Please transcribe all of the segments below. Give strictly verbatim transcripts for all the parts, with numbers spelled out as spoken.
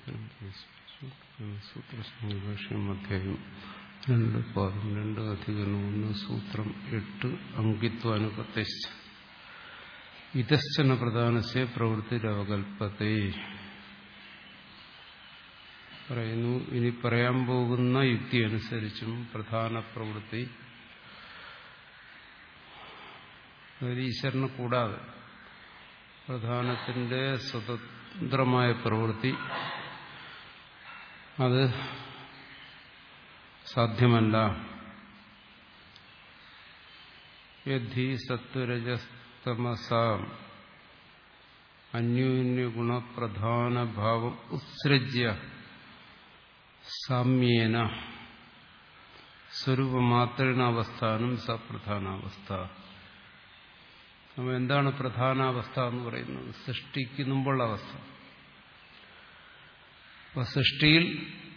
സൂത്രഭാഷ്യം അധ്യായം രണ്ട് പാദം രണ്ട് അധികരണം ഒന്ന് സൂത്രം എട്ട് അങ്കിത്വാനുപത്തേശ്ച ഇതശ്ചന പ്രധാനസ്യ പ്രവൃത്തിരവകൽപ്പത്തെ പറയുന്നു. ഇനി പറയാൻ പോകുന്ന യുക്തി അനുസരിച്ചും പ്രധാന പ്രവൃത്തി ഈശ്വരനെ കൂടാതെ പ്രധാനത്തിന്റെ സ്വതന്ത്രമായ പ്രവൃത്തി അത് സാധ്യമല്ല. യദ്ധി സത്വരജസ്തമസാം അന്യോന്യഗുണപ്രധാനഭാവം ഉത്സൃജ്യ സാമ്യേന സ്വരൂപമാത്രേണാവസ്ഥാനം സപ്രധാനാവസ്ഥ. അപ്പോൾ എന്താണ് പ്രധാനാവസ്ഥ എന്ന് പറയുന്നത്? സൃഷ്ടിക്ക് മുമ്പുള്ള അവസ്ഥ. അപ്പൊ സൃഷ്ടിയിൽ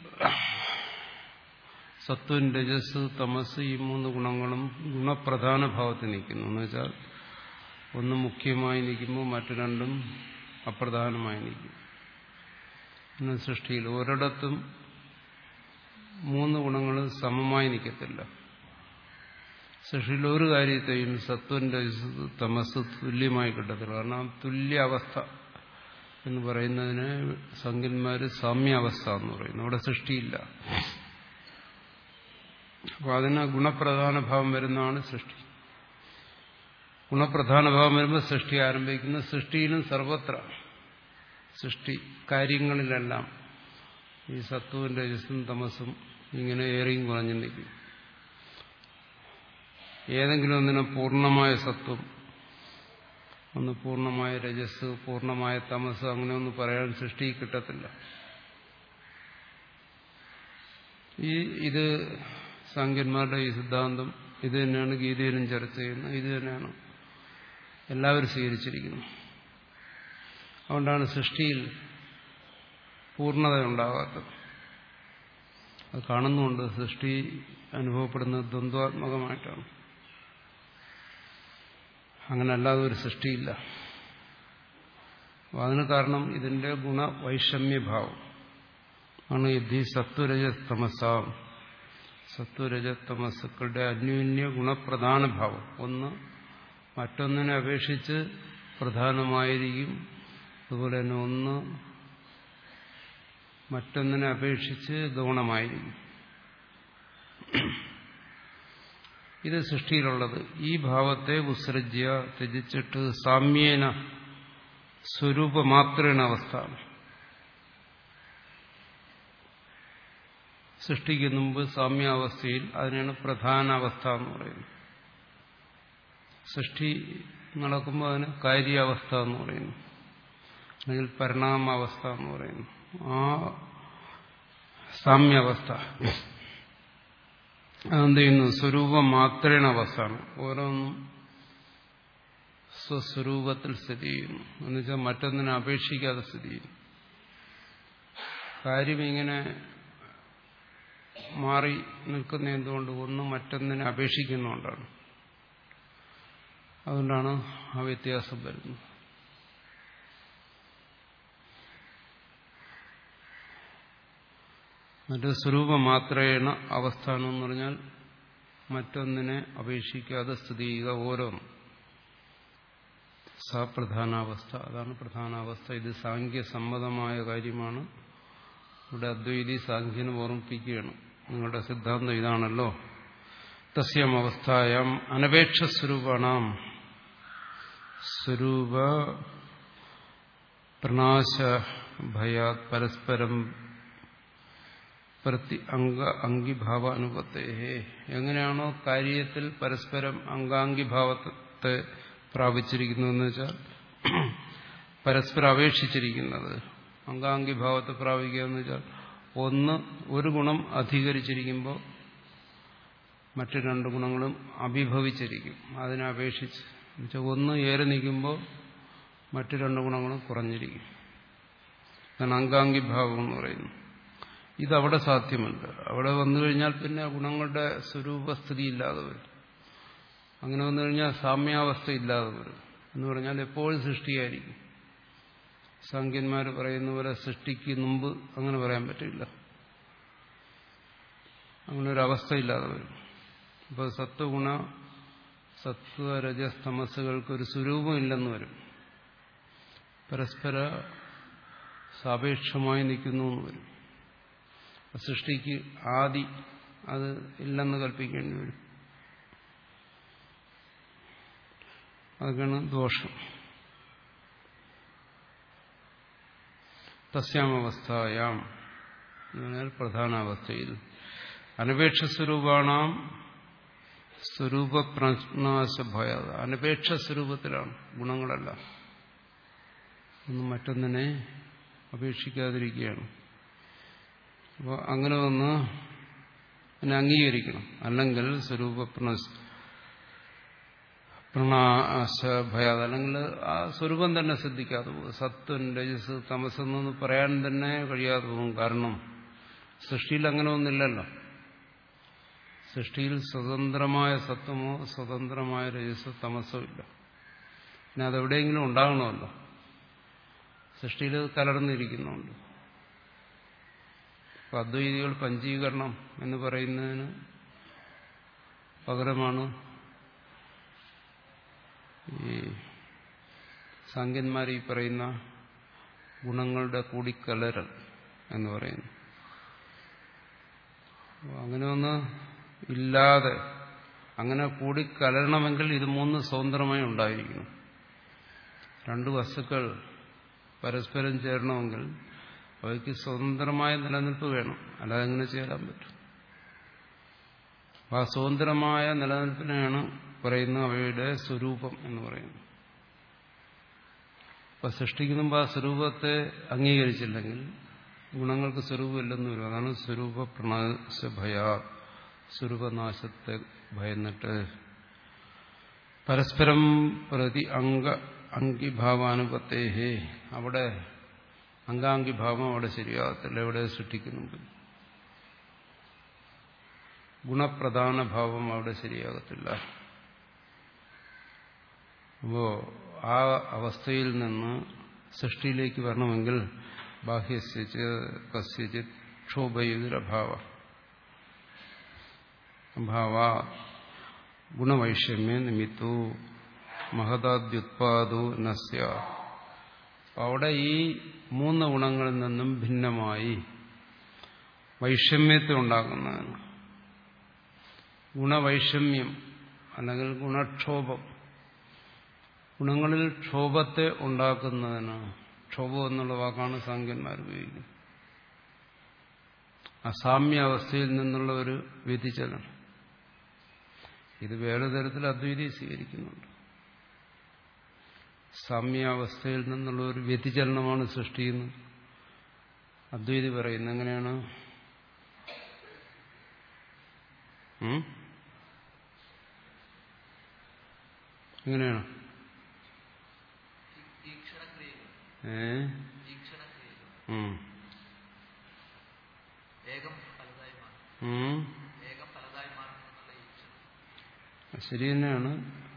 സത്വം, രജസ്, തമസ് ഈ മൂന്ന് ഗുണങ്ങളും ഗുണപ്രധാന ഭാവത്തിൽ നിൽക്കുന്നു. എന്ന് വെച്ചാൽ ഒന്ന് മുഖ്യമായി നിൽക്കുമ്പോൾ മറ്റു രണ്ടും അപ്രധാനമായി നിൽക്കും. പിന്നെ സൃഷ്ടിയിൽ ഒരിടത്തും മൂന്ന് ഗുണങ്ങളും സമമായി നിൽക്കത്തില്ല. സൃഷ്ടിയിൽ ഒരു കാര്യത്തെയും സത്വം, രജസ്, തമസ് തുല്യമായി കിട്ടത്തില്ല. കാരണം തുല്യ അവസ്ഥ എന്ന് പറയുന്നതിന് സംഖ്യന്മാര് സാമ്യാവസ്ഥ എന്ന് പറയുന്നു. അവിടെ സൃഷ്ടിയില്ല. അപ്പൊ അതിന് ഗുണപ്രധാന ഭാവം വരുന്നതാണ് സൃഷ്ടി. ഗുണപ്രധാന ഭാവം വരുമ്പോൾ സൃഷ്ടി ആരംഭിക്കുന്ന സൃഷ്ടിയിലും സർവത്ര സൃഷ്ടി കാര്യങ്ങളിലെല്ലാം ഈ സത്വവും രജസും തമസും ഇങ്ങനെ ഏറെയും കുറഞ്ഞു നിൽക്കും. ഏതെങ്കിലും ഒന്നിനെ പൂർണ്ണമായ സത്വം, ഒന്ന് പൂർണ്ണമായ രജസ്, പൂർണ്ണമായ തമസ് അങ്ങനെ ഒന്നും പറയാൻ സൃഷ്ടി കിട്ടത്തില്ല. ഈ ഇത് സാങ്കന്മാരുടെ ഈ സിദ്ധാന്തം ഇത് തന്നെയാണ് ഗീതയിലും ചർച്ച ചെയ്യുന്നത്. ഇത് തന്നെയാണ് എല്ലാവരും സ്വീകരിച്ചിരിക്കുന്നത്. അതുകൊണ്ടാണ് സൃഷ്ടിയിൽ പൂർണ്ണത ഉണ്ടാകാത്തത്. അത് കാണുന്നുണ്ട്. സൃഷ്ടി അനുഭവപ്പെടുന്നത് ദ്വന്ദ്വാത്മകമായിട്ടാണ്. അങ്ങനെ അല്ലാതെ ഒരു സൃഷ്ടിയില്ല. അതിന് കാരണം ഇതിന്റെ ഗുണവൈഷമ്യഭാവം ആണ്. യദ്ധി സത്വരജസ്തമസാം സത്വരജതമസുക്കളുടെ അന്യോന്യ ഗുണപ്രധാന ഭാവം ഒന്ന് മറ്റൊന്നിനെ അപേക്ഷിച്ച് പ്രധാനമായിരിക്കും. അതുപോലെ തന്നെ ഒന്ന് മറ്റൊന്നിനെ അപേക്ഷിച്ച് ഗൗണമായിരിക്കും. ഇത് സൃഷ്ടിയിലുള്ളത്. ഈ ഭാവത്തെ ഉത്സൃജ്യ ത്യജിച്ചിട്ട് സാമ്യേന സ്വരൂപമാത്രേണ അവസ്ഥ. സൃഷ്ടിക്ക് മുമ്പ് സാമ്യാവസ്ഥയിൽ അതിനാണ് പ്രധാന അവസ്ഥ എന്ന് പറയുന്നത്. സൃഷ്ടി നടക്കുമ്പോൾ അതിന് കാര്യാവസ്ഥ എന്ന് പറയുന്നു, അല്ലെങ്കിൽ പരിണാമാവസ്ഥ എന്ന് പറയുന്നു. ആ സാമ്യാവസ്ഥ അതെന്ത് ചെയ്യുന്നു? സ്വരൂപം മാത്രേണ അവസ്ഥയാണ്. ഓരോന്നും സ്വസ്വരൂപത്തിൽ സ്ഥിതി ചെയ്യുന്നു. എന്നുവെച്ചാൽ മറ്റൊന്നിനെ അപേക്ഷിക്കാതെ സ്ഥിതി ചെയ്യുന്നു. കാര്യം ഇങ്ങനെ മാറി നിൽക്കുന്ന എന്തുകൊണ്ട്? ഒന്ന് മറ്റൊന്നിനെ അപേക്ഷിക്കുന്നുകൊണ്ടാണ്. അതുകൊണ്ടാണ് ആ വ്യത്യാസം വരുന്നത്. മറ്റു സ്വരൂപം മാത്രേണ അവസ്ഥാനം എന്ന് പറഞ്ഞാൽ മറ്റൊന്നിനെ അപേക്ഷിക്കാതെ സ്ഥിതി ചെയ്യുക ഓരോന്നും. സപ്രധാനാവസ്ഥ, അതാണ് പ്രധാനാവസ്ഥ. ഇത് സാങ്ക്യസമ്മതമായ കാര്യമാണ്. ഇവിടെ അദ്വൈതി സാങ്ക്യനെ ഓർമ്മിപ്പിക്കുകയാണ്. നിങ്ങളുടെ സിദ്ധാന്തം ഇതാണല്ലോ. തസ്യം അവസ്ഥായാം അനപേക്ഷ സ്വരൂപാണാം സ്വരൂപ പ്രണാശ ഭയാത് പരസ്പരം പ്രതി അംഗ അംഗിഭാവാനുപത്തേ. എങ്ങനെയാണോ കാര്യത്തിൽ പരസ്പരം അംഗാംഗിഭാവത്തെ പ്രാപിച്ചിരിക്കുന്നതെന്ന് വെച്ചാൽ പരസ്പരം അപേക്ഷിച്ചിരിക്കുന്നത്. അംഗാംഗിഭാവത്തെ പ്രാപിക്കുക എന്ന് വെച്ചാൽ ഒന്ന് ഒരു ഗുണം അധികരിച്ചിരിക്കുമ്പോൾ മറ്റു രണ്ട് ഗുണങ്ങളും അഭിഭവിച്ചിരിക്കും. അതിനെ അപേക്ഷിച്ച് എന്നുവെച്ചാൽ ഒന്ന് ഏറെ നിൽക്കുമ്പോൾ മറ്റു രണ്ട് ഗുണങ്ങളും കുറഞ്ഞിരിക്കും. അതാണ് അംഗാംഗിഭാവം എന്ന് പറയുന്നു. ഇതവിടെ സാധ്യമല്ല. അവിടെ വന്നു കഴിഞ്ഞാൽ പിന്നെ ഗുണങ്ങളുടെ സ്വരൂപസ്ഥിതി ഇല്ലാതെ വരും. അങ്ങനെ വന്നു കഴിഞ്ഞാൽ സാമ്യാവസ്ഥ ഇല്ലാതെ വരും. എന്ന് പറഞ്ഞാൽ എപ്പോഴും സൃഷ്ടിയായിരിക്കും. സാഖ്യന്മാർ പറയുന്ന പോലെ സൃഷ്ടിക്ക് മുമ്പ് അങ്ങനെ പറയാൻ പറ്റില്ല. അങ്ങനെ ഒരു അവസ്ഥയില്ലാതെ വരും. ഇപ്പോൾ സത്വഗുണ സത്വ രജസ് തമസ്സുകൾക്കൊരു സ്വരൂപം ഇല്ലെന്ന് വരും. പരസ്പര സാപേക്ഷമായി നിൽക്കുന്നു എന്ന് വരും. സൃഷ്ടിക്ക് ആദി അത് ഇല്ലെന്ന് കൽപ്പിക്കേണ്ടി വരും. അതൊക്കെയാണ് ദോഷം. തസ്യാമവസ്ഥായാം എന്ന് പറഞ്ഞാൽ പ്രധാനാവസ്ഥയിൽ അനപേക്ഷ സ്വരൂപാണാം സ്വരൂപപ്രനാശഭയ. അനപേക്ഷ സ്വരൂപത്തിലാണ് ഗുണങ്ങളെല്ലാം. ഒന്നും മറ്റൊന്നിനെ അപേക്ഷിക്കാതിരിക്കുകയാണ്. അപ്പോൾ അങ്ങനെ ഒന്ന് അതിനെ അംഗീകരിക്കണം. അല്ലെങ്കിൽ സ്വരൂപ പ്രണാശഭയ, അല്ലെങ്കിൽ ആ സ്വരൂപം തന്നെ സിദ്ധിക്കാതെ പോകും. സത്വൻ രജസ് തമസെന്നൊന്ന് പറയാൻ തന്നെ കഴിയാതെ പോകും. കാരണം സൃഷ്ടിയിൽ അങ്ങനെ ഒന്നില്ലല്ലോ. സൃഷ്ടിയിൽ സ്വതന്ത്രമായ സത്വമോ സ്വതന്ത്രമായ രജസോ തമസോ ഇല്ല. പിന്നെ അതെവിടെയെങ്കിലും ഉണ്ടാകണമല്ലോ. സൃഷ്ടിയിൽ കലർന്നിരിക്കുന്നുണ്ട്. അപ്പൊ അദ്വൈതികൾ പഞ്ചീകരണം എന്ന് പറയുന്നതിന് പകരമാണ് ഈ സാഖ്യന്മാർ ഈ പറയുന്ന ഗുണങ്ങളുടെ കൂടിക്കലരൽ എന്ന് പറയുന്നു. അങ്ങനെ ഒന്ന് ഇല്ലാതെ, അങ്ങനെ കൂടിക്കലരണമെങ്കിൽ ഇത് മൂന്ന് സ്വതന്ത്രമായി ഉണ്ടായിരിക്കണം. രണ്ട് വസ്തുക്കൾ പരസ്പരം ചേരണമെങ്കിൽ അവയ്ക്ക് സ്വതന്ത്രമായ നിലനിൽപ്പ് വേണം. അല്ലാതെ എങ്ങനെ ചേരാൻ പറ്റും? ആ സ്വതന്ത്രമായ നിലനിൽപ്പിനെയാണ് പറയുന്നത് അവയുടെ സ്വരൂപം എന്ന് പറയുന്നത്. അപ്പൊ സൃഷ്ടിക്ക് മുമ്പ് ആ സ്വരൂപത്തെ അംഗീകരിച്ചില്ലെങ്കിൽ ഗുണങ്ങൾക്ക് സ്വരൂപമില്ലെന്ന് വരും. അതാണ് സ്വരൂപ പ്രണാശഭയ, സ്വരൂപനാശത്തെ ഭയന്നിട്ട് പരസ്പരം പ്രതി അംഗ അംഗിഭാവാനുപത്തേഹേ, അവിടെ അംഗാംഗിഭാവം അവിടെ ശരിയാകത്തില്ല. എവിടെ സൃഷ്ടിക്കുന്നുണ്ട് ഗുണപ്രധാന ഭാവം അവിടെ ശരിയാകത്തില്ല. അപ്പോ ആ അവസ്ഥയിൽ നിന്ന് സൃഷ്ടിയിലേക്ക് വരണമെങ്കിൽ ബാഹ്യസ്യ കസ്യചിത് ക്ഷോഭയുതിരഭാവ ഭാവ ഗുണവൈഷമ്യ നിമിത്തോ മഹതാദ്യുത്പാദോ നസ്യ. അവിടെ ഈ മൂന്ന് ഗുണങ്ങളിൽ നിന്നും ഭിന്നമായി വൈഷമ്യത്തെ ഉണ്ടാക്കുന്നതാണ് ഗുണവൈഷമ്യം, അല്ലെങ്കിൽ ഗുണക്ഷോഭം. ഗുണങ്ങളിൽ ക്ഷോഭത്തെ ഉണ്ടാക്കുന്നതിന്, ക്ഷോഭം എന്നുള്ള വാക്കാണ് സാഖ്യന്മാർ ഉപയോഗിക്കുന്നത്, അസാമ്യാവസ്ഥയിൽ നിന്നുള്ള ഒരു വ്യതിചലനം. ഇത് വേറെ തരത്തിൽ അദ്വൈതി സ്വീകരിക്കുന്നുണ്ട്. സാമ്യാവസ്ഥയിൽ നിന്നുള്ള ഒരു വ്യതിചലനമാണ് സൃഷ്ടിയെന്ന് അദ്വൈതി പറയുന്നത്. എങ്ങനെയാണ്? എങ്ങനെയാണ്? ഏ ശരി തന്നെയാണ്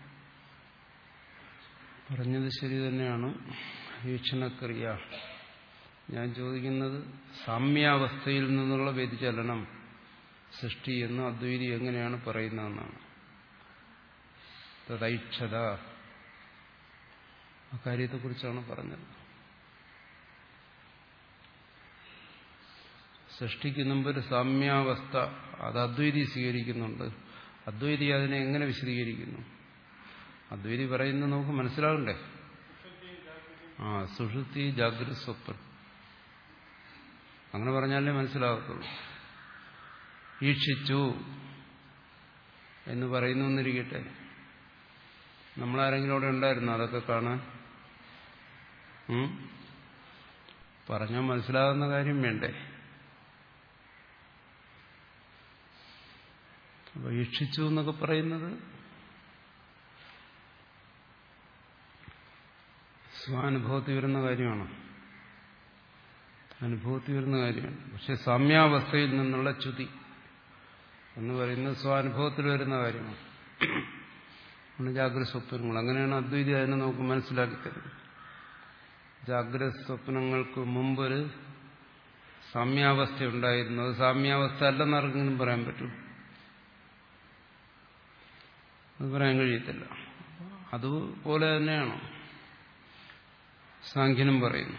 പറഞ്ഞത്, ശരി തന്നെയാണ്. വീക്ഷണക്രിയ. ഞാൻ ചോദിക്കുന്നത് സാമ്യാവസ്ഥയിൽ നിന്നുള്ള വ്യതിചലനം സൃഷ്ടി എന്ന് അദ്വൈതി എങ്ങനെയാണ് പറയുന്നതെന്നാണ്. തദൈക്ഷത, ആ കാര്യത്തെക്കുറിച്ചാണ് പറഞ്ഞത്. സൃഷ്ടിക്ക് മുമ്പ് ഒരു സാമ്യാവസ്ഥ, അത് അദ്വൈതി സ്വീകരിക്കുന്നുണ്ട്. അദ്വൈതി അതിനെ എങ്ങനെ വിശദീകരിക്കുന്നു? അദ്വൈതി പറയുന്നത് നമുക്ക് മനസ്സിലാകണ്ടേ? ആ സുഷുപ്തി ജാഗ്രത സ്വപ്നം അങ്ങനെ പറഞ്ഞാലേ മനസ്സിലാകത്തുള്ളൂ. ഈക്ഷിച്ചു എന്ന് പറയുന്നു എന്നിരിക്കട്ടെ, നമ്മളാരെങ്കിലും അവിടെ ഉണ്ടായിരുന്നു അതൊക്കെ കാണാൻ? പറഞ്ഞാൽ മനസ്സിലാകുന്ന കാര്യം വേണ്ടേ? അപ്പൊ ഈക്ഷിച്ചു എന്നൊക്കെ പറയുന്നത് സ്വാനുഭവത്തിൽ വരുന്ന കാര്യമാണ്, അനുഭവത്തിൽ വരുന്ന കാര്യമാണ്. പക്ഷെ സാമ്യാവസ്ഥയിൽ നിന്നുള്ള ച്യുതി എന്ന് പറയുന്നത് സ്വാനുഭവത്തിൽ വരുന്ന കാര്യമാണ്. ജാഗ്രത സ്വപ്നങ്ങൾ അങ്ങനെയാണ് അദ്വൈതി അതിനെ നമുക്ക് മനസ്സിലാക്കി തരുന്നത്. ജാഗ്രത സ്വപ്നങ്ങൾക്ക് മുമ്പൊരു സാമ്യാവസ്ഥ ഉണ്ടായിരുന്നു. അത് സാമ്യാവസ്ഥ അല്ലെന്ന് ആർക്കെങ്കിലും പറയാൻ പറ്റും? അത് പറയാൻ കഴിയത്തില്ല. അതുപോലെ തന്നെയാണ് സാഖ്യനും പറയുന്നു.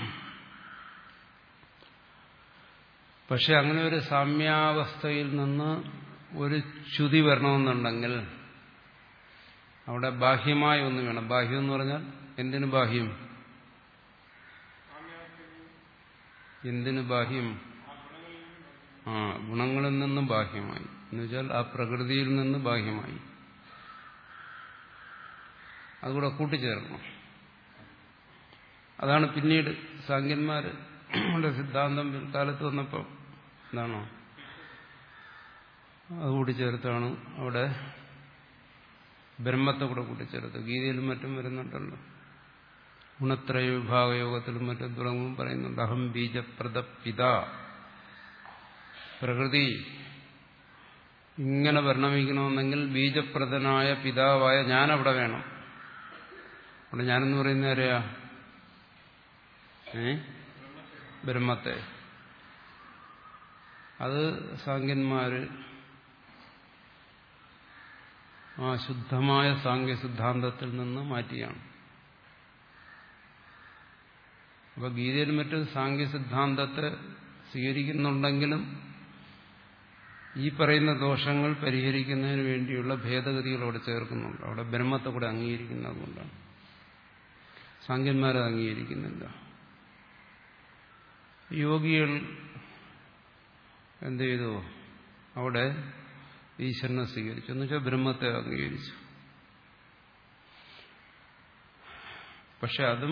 പക്ഷെ അങ്ങനെ ഒരു സാമ്യാവസ്ഥയിൽ നിന്ന് ഒരു ച്യുതി വരണമെന്നുണ്ടെങ്കിൽ അവിടെ ബാഹ്യമായ ഒന്ന് വേണം. ബാഹ്യം എന്ന് പറഞ്ഞാൽ എന്തിനു ബാഹ്യം? എന്തിനു ബാഹ്യം? ആ ഗുണങ്ങളിൽ നിന്ന് ബാഹ്യമായി എന്നുവെച്ചാൽ ആ പ്രകൃതിയിൽ നിന്ന് ബാഹ്യമായി. അതുകൂടെ കൂട്ടിച്ചേർക്കണം. അതാണ് പിന്നീട് സാഖ്യന്മാരുടെ സിദ്ധാന്തം പിൽക്കാലത്ത് വന്നപ്പോൾ എന്താണോ അത് കൂട്ടിച്ചേർത്താണ് അവിടെ ബ്രഹ്മത്തെ കൂടെ കൂട്ടിച്ചേർത്ത്. ഗീതയിലും മറ്റും വരുന്നുണ്ടല്ലോ, ഗുണത്രയ വിഭാഗയോഗത്തിലും മറ്റും തുടങ്ങും പറയുന്നുണ്ട്. അഹം ബീജപ്രദ പിത. പ്രകൃതി ഇങ്ങനെ പരിണമിക്കണമെന്നെങ്കിൽ ബീജപ്രദനായ പിതാവായ ഞാനവിടെ വേണം. അവിടെ ഞാനെന്ന് പറയുന്ന ആരെയാ? ഏ ബ്രഹ്മത്തെ. അത് സാഖ്യന്മാര് ആ ശുദ്ധമായ സാഖ്യ സിദ്ധാന്തത്തിൽ നിന്ന് മാറ്റിയാണ്. അപ്പൊ ഗീതയിൽ മറ്റും സാഖ്യ സിദ്ധാന്തത്തെ സ്വീകരിക്കുന്നുണ്ടെങ്കിലും ഈ പറയുന്ന ദോഷങ്ങൾ പരിഹരിക്കുന്നതിന് വേണ്ടിയുള്ള ഭേദഗതികൾ അവിടെ ചേർക്കുന്നുണ്ട്. അവിടെ ബ്രഹ്മത്തെ കൂടെ അംഗീകരിക്കുന്നത് കൊണ്ടാണ്. സാഖ്യന്മാരെ അംഗീകരിക്കുന്നില്ല. യോഗികൾ എന്ത് ചെയ്തു? അവിടെ ഈശ്വരനെ സ്വീകരിച്ചു, എന്നുവെച്ചാൽ ബ്രഹ്മത്തെ അംഗീകരിച്ചു. പക്ഷെ അതും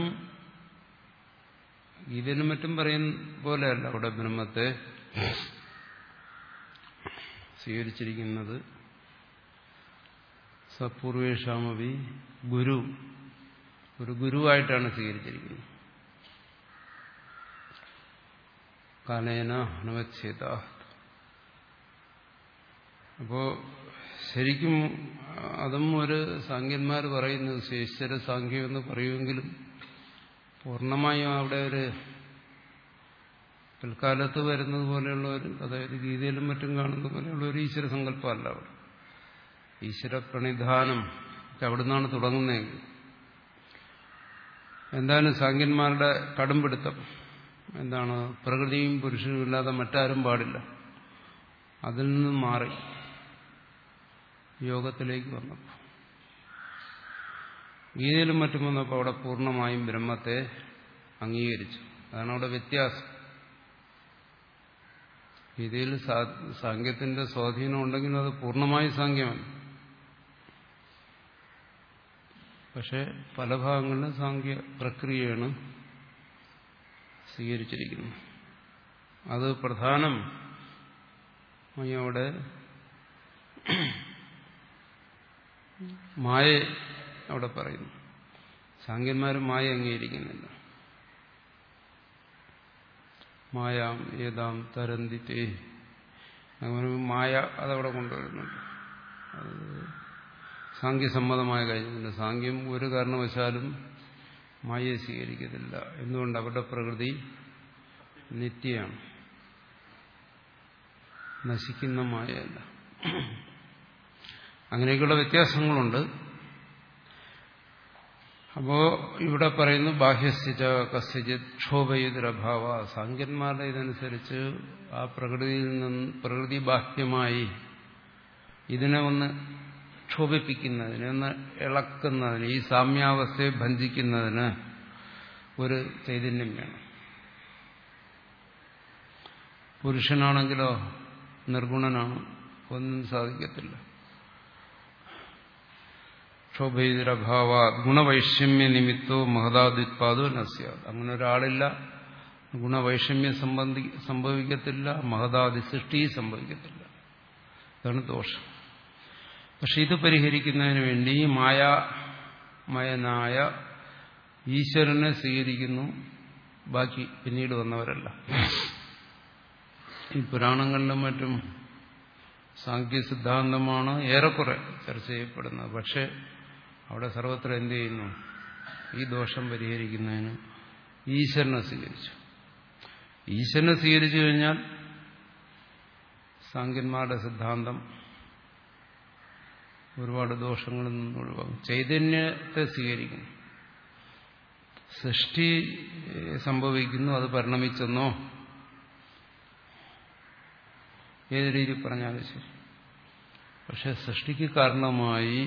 ഗീതയിലും മറ്റും പറയുന്ന പോലെയല്ല. അവിടെ ബ്രഹ്മത്തെ സ്വീകരിച്ചിരിക്കുന്നത് സപൂർവേഷാമവി ഗുരു, ഒരു ഗുരുവായിട്ടാണ് സ്വീകരിച്ചിരിക്കുന്നത്. കാലേന അനവച്ഛേദ. അപ്പോ ശരിക്കും അതും ഒരു സാഖ്യന്മാർ പറയുന്നത് ശേശ്വര സാഖ്യം എന്ന് പറയുമെങ്കിലും പൂർണ്ണമായും അവിടെ ഒരു പിൽക്കാലത്ത് വരുന്നത് പോലെയുള്ള ഒരു, അതായത് ഗീതയിലും മറ്റും കാണുന്ന പോലെയുള്ള ഒരു ഈശ്വര സങ്കല്പമല്ല അവിടെ. ഈശ്വര പ്രണിധാനം അവിടെ നിന്നാണ് തുടങ്ങുന്നതെങ്കിൽ എന്തായാലും സാഖ്യന്മാരുടെ കടുംപിടുത്തം എന്താണ്? പ്രകൃതിയും പുരുഷനും ഇല്ലാതെ മറ്റാരും പാടില്ല. അതിൽ നിന്നും മാറി യോഗത്തിലേക്ക് വന്നപ്പോൾ, ഗീതയിലും മറ്റും വന്നപ്പോൾ അവിടെ പൂർണ്ണമായും ബ്രഹ്മത്തെ അംഗീകരിച്ചു. അതാണ് അവിടെ വ്യത്യാസം. ഗീതയിൽ സാഖ്യത്തിന്റെ സ്വാധീനം ഉണ്ടെങ്കിലും അത് പൂർണ്ണമായും സാഖ്യമല്ല. പക്ഷെ പല ഭാഗങ്ങളിലും സാഖ്യ പ്രക്രിയയാണ് സ്വീകരിച്ചിരിക്കുന്നത്. അത് പ്രധാനം അവിടെ മായ അവിടെ പറയുന്നു. സാഖ്യന്മാരും മായ അംഗീകരിക്കുന്നില്ല. മായാം ഏതാം തരന്തിത്തേ അങ്ങനെ മായ അതവിടെ കൊണ്ടുവരുന്നുണ്ട്. അത് സാഖ്യസമ്മതമായ കഴിഞ്ഞില്ല. സാഖ്യം ഒരു കാരണവശാലും മായയെ സ്വീകരിക്കത്തില്ല. എന്തുകൊണ്ട്? അവരുടെ പ്രകൃതി നിത്യമാണ്, നശിക്കുന്ന മായയല്ല. അങ്ങനെയൊക്കെയുള്ള വ്യത്യാസങ്ങളുണ്ട്. അപ്പോ ഇവിടെ പറയുന്നു ബാഹ്യസ്ഥിത കസ്യജിത് ക്ഷോഭയുതരഭാവ. സാഖ്യന്മാരുടെ ഇതനുസരിച്ച് ആ പ്രകൃതിയിൽ നിന്ന് പ്രകൃതി ബാഹ്യമായി ഇതിനെ ഒന്ന് ക്ഷോഭിപ്പിക്കുന്നതിന്, ഒന്ന് ഇളക്കുന്നതിന്, ഈ സാമ്യാവസ്ഥയെ ഭഞ്ജിക്കുന്നതിന് ഒരു ചൈതന്യം വേണം. പുരുഷനാണെങ്കിലോ നിർഗുണനാണ്, ഒന്നും സാധിക്കത്തില്ല. ക്ഷോഭയുതരഭാവ ഗുണവൈഷമ്യ നിമിത്തോ മഹദാദ്യുത്പാദോ നസ്യ. അങ്ങനെ ഒരാളില്ല, ഗുണവൈഷമ്യം സംബന്ധി സംഭവിക്കത്തില്ല, മഹദാദി സൃഷ്ടി സംഭവിക്കത്തില്ല. ഇതാണ് ദോഷം. പക്ഷെ ഇത് പരിഹരിക്കുന്നതിന് വേണ്ടി മായാമയനായ ഈശ്വരനെ സ്വീകരിക്കുന്നു ബാക്കി പിന്നീട് വന്നവരല്ല. ഈ പുരാണങ്ങളിലും മറ്റും സാഖ്യ സിദ്ധാന്തമാണ് ഏറെക്കുറെ ചർച്ച ചെയ്യപ്പെടുന്നത്. പക്ഷെ അവിടെ സർവത്ര എന്ത് ചെയ്യുന്നു? ഈ ദോഷം പരിഹരിക്കുന്നതിന് ഈശ്വരനെ സ്വീകരിച്ചു. ഈശ്വരനെ സ്വീകരിച്ചു കഴിഞ്ഞാൽ സാങ്കന്മാരുടെ സിദ്ധാന്തം ഒരുപാട് ദോഷങ്ങളിൽ നിന്ന് ഒഴിവാകും. ചൈതന്യത്തെ സ്വീകരിക്കുന്നു. സൃഷ്ടി സംഭവിക്കുന്നു, അത് പരിണമിച്ചെന്നോ ഏത് രീതിയിൽ പറഞ്ഞാലും ശരി. പക്ഷെ സൃഷ്ടിക്ക് കാരണമായി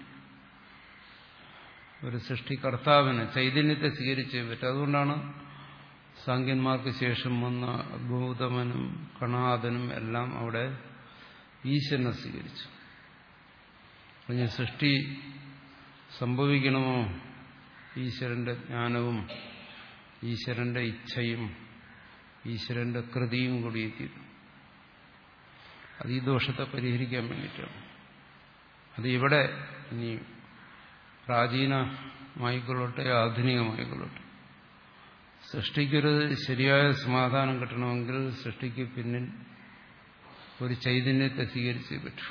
ഒരു സൃഷ്ടികർത്താവിനെ ചൈതന്യത്തെ സ്വീകരിച്ചേ പറ്റും. അതുകൊണ്ടാണ് സാങ്കന്മാർക്ക് ശേഷം വന്ന ഗൗതമനും കണാദനും എല്ലാം അവിടെ ഈശ്വരനെ സ്വീകരിച്ചു. പറഞ്ഞ സൃഷ്ടി സംഭവിക്കണമോ ഈശ്വരന്റെ ജ്ഞാനവും ഈശ്വരന്റെ ഇച്ഛയും ഈശ്വരന്റെ കൃതിയും കൂടി എത്തിയിരുന്നു. അത് ഈ ദോഷത്തെ പരിഹരിക്കാൻ വേണ്ടിയിട്ടാണ്. അത് ഇവിടെ ഇനി പ്രാചീനമായിക്കൊള്ളട്ടെ ആധുനികമായിക്കൊള്ളട്ടെ, സൃഷ്ടിക്കൊരു ശരിയായ സമാധാനം കിട്ടണമെങ്കിൽ സൃഷ്ടിക്ക് പിന്നിൽ ഒരു ചൈതന്യത്തെ സ്വീകരിച്ചേ പറ്റൂ.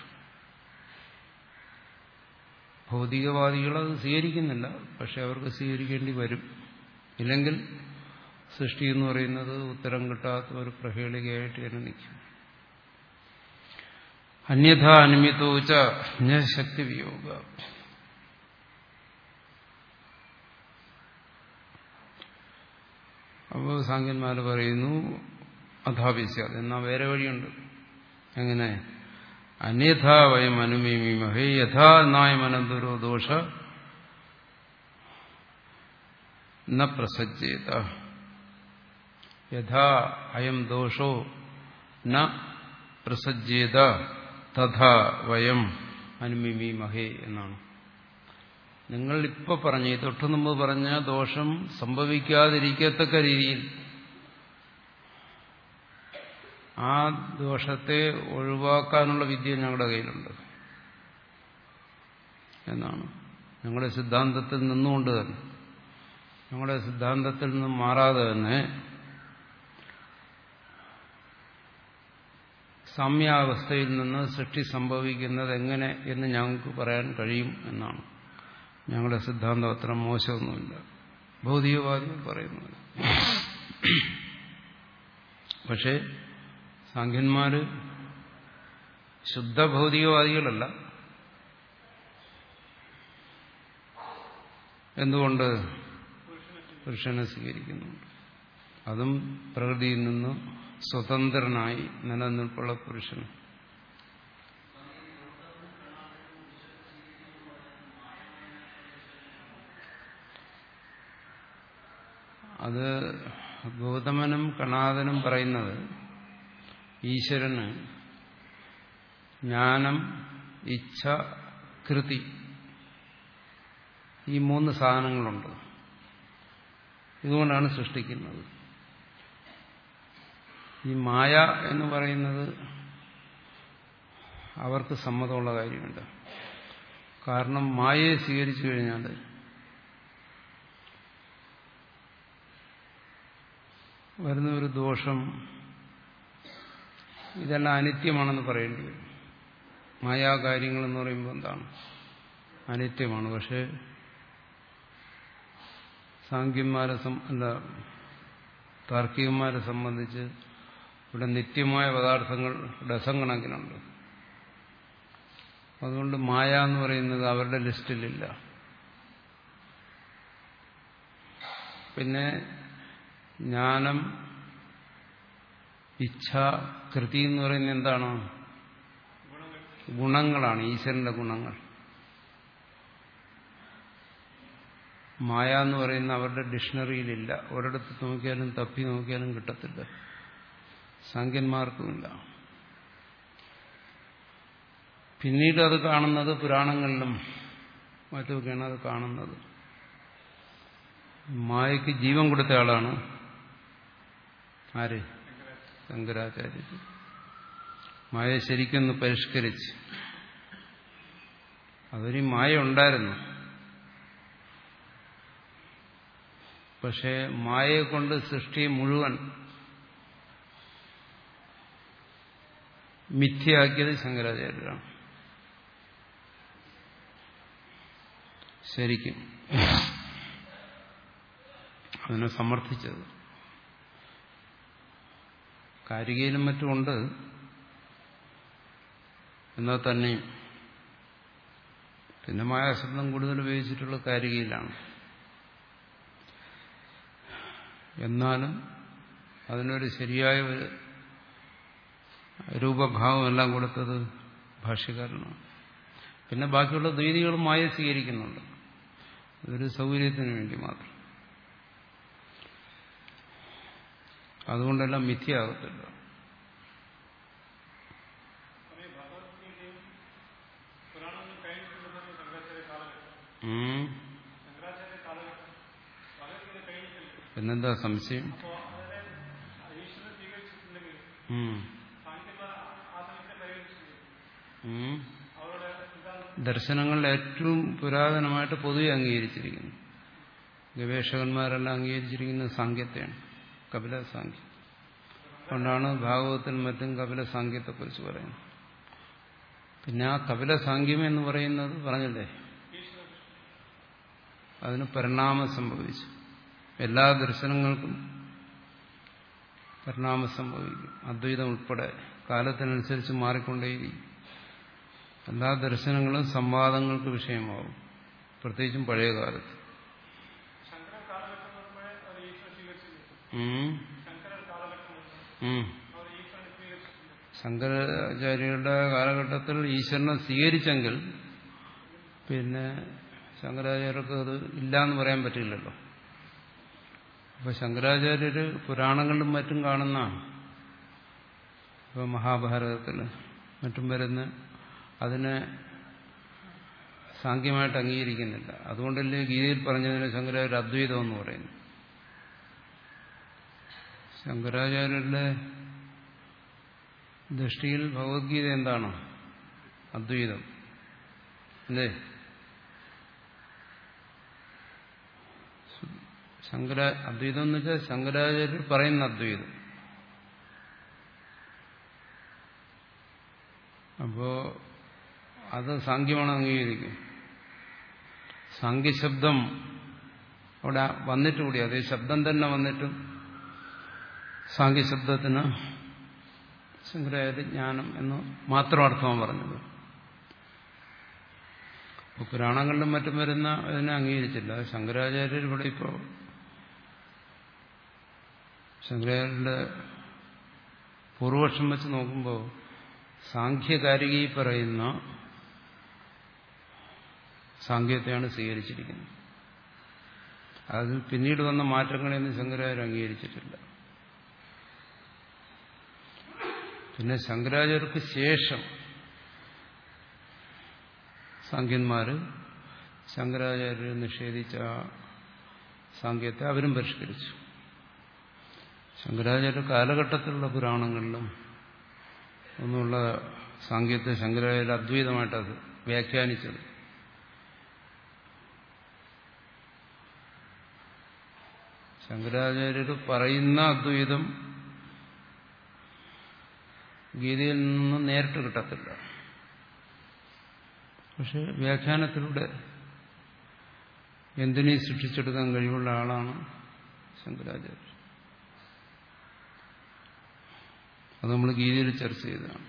ഭൗതികവാദികൾ അത് സ്വീകരിക്കുന്നില്ല, പക്ഷെ അവർക്ക് സ്വീകരിക്കേണ്ടി വരും. ഇല്ലെങ്കിൽ സൃഷ്ടി എന്ന് പറയുന്നത് ഉത്തരം കിട്ടാത്ത ഒരു പ്രഹേളികയായിട്ട് തന്നെ നിൽക്കും. അന്യഥാ അനുമിതോച്ച ശക്തി വിയോഗ. അപ്പോൾ സാങ്കന്മാർ പറയുന്നു അഥാപിസ്യ, എന്നാ വേറെ വഴിയുണ്ട്. എങ്ങനെ? അന്യഥാ വയം അനുമീമഹേ യഥാ നായമനന്തരോ ദോഷ ന പ്രസജ്ജേത. യഥാ അയം ദോഷോ ന പ്രസജ്ജേത തഥാ വയം അനുമീമഹേ എന്നാണ്. നിങ്ങൾ ഇപ്പൊ പറഞ്ഞ ഈ തൊട്ടു മുമ്പ് പറഞ്ഞ ദോഷം സംഭവിക്കാതിരിക്കത്തക്ക രീതിയിൽ ആ ദോഷത്തെ ഒഴിവാക്കാനുള്ള വിദ്യ ഞങ്ങളുടെ കയ്യിലുണ്ട് എന്നാണ്. ഞങ്ങളുടെ സിദ്ധാന്തത്തിൽ നിന്നുകൊണ്ട് തന്നെ, ഞങ്ങളുടെ സിദ്ധാന്തത്തിൽ നിന്നും മാറാതെ തന്നെ സാമ്യാവസ്ഥയിൽ നിന്ന് സൃഷ്ടി സംഭവിക്കുന്നത് എങ്ങനെ എന്ന് ഞങ്ങൾക്ക് പറയാൻ കഴിയും എന്നാണ്. ഞങ്ങളുടെ സിദ്ധാന്തം അത്ര മോശമൊന്നുമില്ല, ഭൗതികവാദികൾ പറയുന്നത്. പക്ഷേ സാഖ്യന്മാര് ശുദ്ധ ഭൗതികവാദികളല്ല. എന്തുകൊണ്ട്? പുരുഷനെ സ്വീകരിക്കുന്നുണ്ട്. അതും പ്രകൃതിയിൽ നിന്ന് സ്വതന്ത്രനായി നിലനിൽപ്പുള്ള പുരുഷന്. അത് ഗൗതമനും കണാദനും പറയുന്നത് ഈശ്വരന് ജ്ഞാനം, ഇച്ഛ, കൃതി ഈ മൂന്ന് സാധനങ്ങളുണ്ട്. ഇതുകൊണ്ടാണ് സൃഷ്ടിക്കുന്നത്. ഈ മായ എന്ന് പറയുന്നത് അവർക്ക് സമ്മതമുള്ള കാര്യമില്ല. കാരണം മായയെ സ്വീകരിച്ചു കഴിഞ്ഞാൽ വരുന്ന ഒരു ദോഷം, ഇതെല്ലാം അനിത്യമാണെന്ന് പറയേണ്ടി വരും. മായാകാര്യങ്ങളെന്ന് പറയുമ്പോൾ എന്താണ്? അനിത്യമാണ്. പക്ഷെ സാഖ്യന്മാരെ അല്ല താർക്കികന്മാരെ സംബന്ധിച്ച് ഇവിടെ നിത്യമായ പദാർത്ഥങ്ങൾ ഡസം കണക്കിനുണ്ട്. അതുകൊണ്ട് മായ എന്ന് പറയുന്നത് അവരുടെ ലിസ്റ്റിലില്ല. പിന്നെ ജ്ഞാനം, ഇച്ഛ, കൃതി എന്ന് പറയുന്നത് എന്താണ്? ഗുണങ്ങളാണ്, ഈശ്വരന്റെ ഗുണങ്ങൾ. മായ എന്ന് പറയുന്ന അവരുടെ ഡിക്ഷണറിയിലില്ല. ഒരിടത്ത് നോക്കിയാലും തപ്പി നോക്കിയാലും കിട്ടത്തില്ല. സാഖ്യന്മാർക്കുമില്ല. പിന്നീട് അത് കാണുന്നത് പുരാണങ്ങളിലും മറ്റുമൊക്കെയാണ് അത് കാണുന്നത്. മായയ്ക്ക് ജീവൻ കൊടുത്ത ആളാണ് ആര്? ശങ്കരാചാര്യർ. മായ ശരിക്കൊന്ന് പരിഷ്കരിച്ച്. അതൊരു മായ ഉണ്ടായിരുന്നു. പക്ഷേ മായയെ കൊണ്ട് സൃഷ്ടിയെ മുഴുവൻ മിഥ്യയാക്കിയത് ശങ്കരാചാര്യരാണ്. ശരിക്കും അതിനെ സമർത്ഥിച്ചത്. കാരികയിലും മറ്റുമുണ്ട്, എന്നാൽ തന്നെയും പിന്നെ മായാശബ്ദം കൂടുതൽ ഉപയോഗിച്ചിട്ടുള്ള കാരികയിലാണ്. എന്നാലും അതിനൊരു ശരിയായ ഒരു രൂപഭാവം എല്ലാം കൊടുത്തത് ഭാഷ്യകാരനാണ്. പിന്നെ ബാക്കിയുള്ള ദ്വൈതികളും മായ സ്വീകരിക്കുന്നുണ്ട്, അതൊരു സൗകര്യത്തിന് വേണ്ടി മാത്രം. അതുകൊണ്ടെല്ലാം മിഥ്യയാകത്തില്ല. പിന്നെന്താ സംശയം? ദർശനങ്ങളിൽ ഏറ്റവും പുരാതനമായിട്ട് പൊതുവെ അംഗീകരിച്ചിരിക്കുന്നു, ഗവേഷകന്മാരെല്ലാം അംഗീകരിച്ചിരിക്കുന്നത് സാങ്ക്യത്തെയാണ്, കപില സാങ്ക്യം. അതുകൊണ്ടാണ് ഭാഗവതത്തിൽ മറ്റും കപില സാങ്ക്യത്തെക്കുറിച്ച് പറയുന്നത്. പിന്നെ ആ കപില സാങ്ക്യം എന്ന് പറയുന്നത് പറഞ്ഞല്ലേ, അതിന് പരിണാമം സംഭവിച്ചു. എല്ലാ ദർശനങ്ങൾക്കും പരിണാമം സംഭവിക്കും, അദ്വൈതം ഉൾപ്പെടെ കാലത്തിനനുസരിച്ച് മാറിക്കൊണ്ടേയിരിക്കും. എല്ലാ ദർശനങ്ങളും സംവാദങ്ങൾക്ക് വിഷയമാവും, പ്രത്യേകിച്ചും പഴയ കാലത്ത്. ശങ്കരാചാര്യരുടെ കാലഘട്ടത്തിൽ ഈശ്വരനെ സ്വീകരിച്ചെങ്കിൽ പിന്നെ ശങ്കരാചാര്യർക്ക് അത് ഇല്ലാന്ന് പറയാൻ പറ്റില്ലല്ലോ. അപ്പൊ ശങ്കരാചാര്യര് പുരാണങ്ങളിലും മറ്റും കാണുന്ന, ഇപ്പൊ മഹാഭാരതത്തിൽ മറ്റും വരുന്ന അതിനെ സാങ്ക്യമായിട്ട് അംഗീകരിക്കുന്നില്ല. അതുകൊണ്ടല്ലേ ഗീതയിൽ പറഞ്ഞതിന് ശങ്കരാചാര്യ അദ്വൈതം എന്ന് പറയുന്നു. ശങ്കരാചാര്യരുടെ ദൃഷ്ടിയിൽ ഭഗവത്ഗീത എന്താണ്? അദ്വൈതം അല്ലേ? ശങ്കര അദ്വൈതം എന്ന് വെച്ചാൽ ശങ്കരാചാര്യർ പറയുന്ന അദ്വൈതം. അപ്പോ അത് സാങ്ക്യമാണ് അംഗീകരിക്കും. സാങ്ക്യശബ്ദം അവിടെ വന്നിട്ടുകൂടി, അതേ ശബ്ദം തന്നെ വന്നിട്ടും സാങ്ക്യശബ്ദത്തിന് ശങ്കരാചാര്യ ജ്ഞാനം എന്ന് മാത്രം അർത്ഥമാണ് പറഞ്ഞത്. ഇപ്പോൾ പുരാണങ്ങളിലും മറ്റും വരുന്ന അതിനെ അംഗീകരിച്ചില്ല. ശങ്കരാചാര്യർ ഇവിടെ ഇപ്പോൾ ശങ്കരാചാര്യരുടെ പൂർവപക്ഷം വെച്ച് നോക്കുമ്പോൾ സാങ്ക്യകാരികി പറയുന്ന സാങ്ക്യത്തെയാണ് സ്വീകരിച്ചിരിക്കുന്നത്. അത് പിന്നീട് വന്ന മാറ്റങ്ങളെയൊന്നും ശങ്കരാചാര്യർ അംഗീകരിച്ചിട്ടില്ല. പിന്നെ ശങ്കരാചാര്യർക്ക് ശേഷം സാങ്ക്യന്മാര് ശങ്കരാചാര്യർ നിഷേധിച്ച സാങ്ക്യത്തെ അവരും പരിഷ്കരിച്ചു. ശങ്കരാചാര്യ കാലഘട്ടത്തിലുള്ള പുരാണങ്ങളിലും ഒന്നുള്ള സാങ്ക്യത്തെ ശങ്കരാചാര്യ അദ്വൈതമായിട്ട് അത് വ്യാഖ്യാനിച്ചത്. ശങ്കരാചാര്യർ പറയുന്ന അദ്വൈതം ഗീതയിൽ നിന്നും നേരിട്ട് കിട്ടത്തില്ല. പക്ഷെ വ്യാഖ്യാനത്തിലൂടെ എന്തിനേയും സൃഷ്ടിച്ചെടുക്കാൻ കഴിവുള്ള ആളാണ് ശങ്കരാചാര്യർ. അത് നമ്മൾ ഗീതയിൽ ചർച്ച ചെയ്തതാണ്.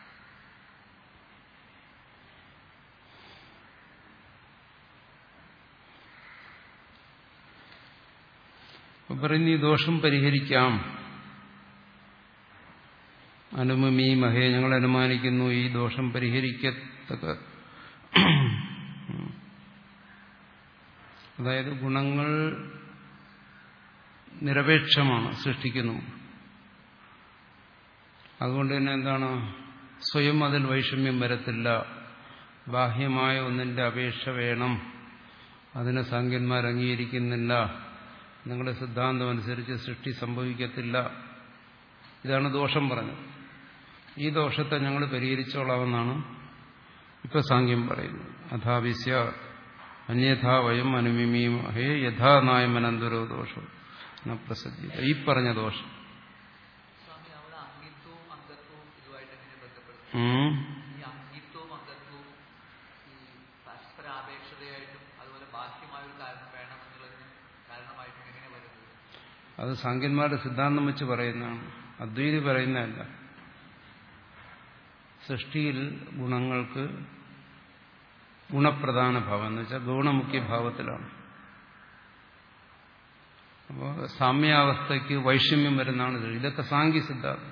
അപ്പൊ പറയുന്ന ഈ ദോഷം പരിഹരിക്കാം. അനുമമീ മഹേ, ഞങ്ങൾ അനുമാനിക്കുന്നു ഈ ദോഷം പരിഹരിക്കത്തക്ക, അതായത് ഗുണങ്ങൾ നിരപേക്ഷമാണ് സൃഷ്ടിക്കുന്നു. അതുകൊണ്ട് തന്നെ എന്താണ്, സ്വയം അതിൽ വൈഷമ്യം വരത്തില്ല. ബാഹ്യമായ ഒന്നിന്റെ അപേക്ഷ വേണം, അതിനെ സാങ്ക്യന്മാർ അംഗീകരിക്കുന്നില്ല. നിങ്ങളുടെ സിദ്ധാന്തം അനുസരിച്ച് സൃഷ്ടി സംഭവിക്കത്തില്ല. ഇതാണ് ദോഷം പറഞ്ഞത്. ഈ ദോഷത്തെ ഞങ്ങൾ പരിഹരിച്ചോളാമെന്നാണ് ഇപ്പൊ സാങ്ക്യം പറയുന്നത്. അഥാവിസ്യ അന്യഥാ വയം അനുമിമീമഹേ യഥാ നായമനന്തരോ ദോഷം ന പ്രസജ്ജിത. ഈ പറഞ്ഞ ദോഷം അത് സാങ്കന്മാരുടെ സിദ്ധാന്തം വെച്ച് പറയുന്നതാണ്, അദ്വൈതി പറയുന്നതല്ല. സൃഷ്ടിയിൽ ഗുണങ്ങൾക്ക് ഗുണപ്രധാന ഭാവം എന്ന് വെച്ചാൽ ഗുണമുഖ്യ ഭാവത്തിലാണ്. അപ്പോൾ സാമ്യാവസ്ഥയ്ക്ക് വൈഷമ്യം വരുന്നതാണ് ഇത്. ഇതൊക്കെ സാങ്കി സിദ്ധാന്തം.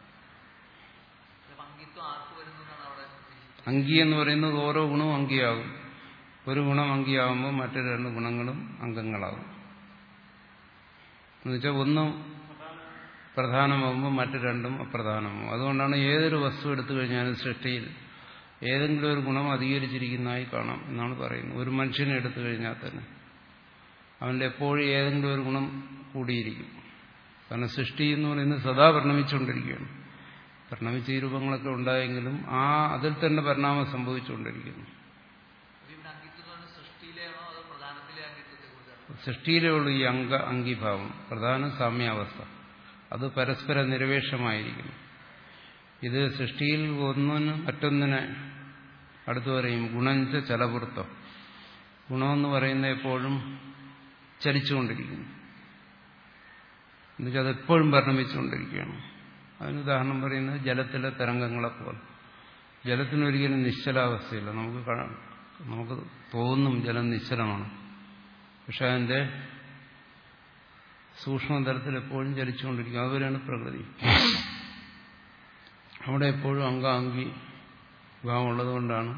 അങ്കി എന്ന് പറയുന്നത് ഓരോ ഗുണവും അങ്കിയാകും. ഒരു ഗുണം അങ്കിയാകുമ്പോൾ മറ്റു രണ്ട് ഗുണങ്ങളും അംഗങ്ങളാകും. എന്നുവെച്ചാൽ ഒന്നും പ്രധാനമാകുമ്പോൾ മറ്റു രണ്ടും അപ്രധാനമാകും. അതുകൊണ്ടാണ് ഏതൊരു വസ്തു എടുത്തു കഴിഞ്ഞാലും സൃഷ്ടിയിൽ ഏതെങ്കിലും ഒരു ഗുണം അധികരിച്ചിരിക്കുന്നതായി കാണാം എന്നാണ് പറയുന്നത്. ഒരു മനുഷ്യനെ എടുത്തു കഴിഞ്ഞാൽ തന്നെ അവൻ്റെ എപ്പോഴും ഏതെങ്കിലും ഒരു ഗുണം കൂടിയിരിക്കും. കാരണം സൃഷ്ടി എന്ന് പറയുന്നത് സദാ പരിണമിച്ചുകൊണ്ടിരിക്കുകയാണ്. പരിണമിച്ച ഈ രൂപങ്ങളൊക്കെ ഉണ്ടായെങ്കിലും ആ അതിൽ തന്നെ പരിണാമം സംഭവിച്ചുകൊണ്ടിരിക്കുന്നു. സൃഷ്ടിയിലേ ഉള്ളൂ ഈ അംഗ അംഗീഭാവം, പ്രധാന സാമ്യാവസ്ഥ. അത് പരസ്പര നിരപേക്ഷമായിരിക്കുന്നു. ഇത് സൃഷ്ടിയിൽ ഒന്നിന് മറ്റൊന്നിനെ അടുത്തു പറയും ഗുണഞ്ച ചലപുറത്തം. ഗുണമെന്ന് പറയുന്നത് എപ്പോഴും ചലിച്ചുകൊണ്ടിരിക്കുന്നു, എന്നുവെച്ചാൽ അതെപ്പോഴും പരിണമിച്ചുകൊണ്ടിരിക്കുകയാണ്. അതിന് ഉദാഹരണം പറയുന്നത് ജലത്തിലെ തരംഗങ്ങളെപ്പോലെ. ജലത്തിനൊരിക്കലും നിശ്ചലാവസ്ഥയില്ല. നമുക്ക് നമുക്ക് തോന്നും ജലം നിശ്ചലമാണ്, പക്ഷെ അതിന്റെ സൂക്ഷ്മതലത്തിൽ എപ്പോഴും ചലിച്ചുകൊണ്ടിരിക്കും. അതുപോലെയാണ് പ്രകൃതി. അവിടെ എപ്പോഴും അംഗാംഗി ഭാവമുള്ളത് കൊണ്ടാണ്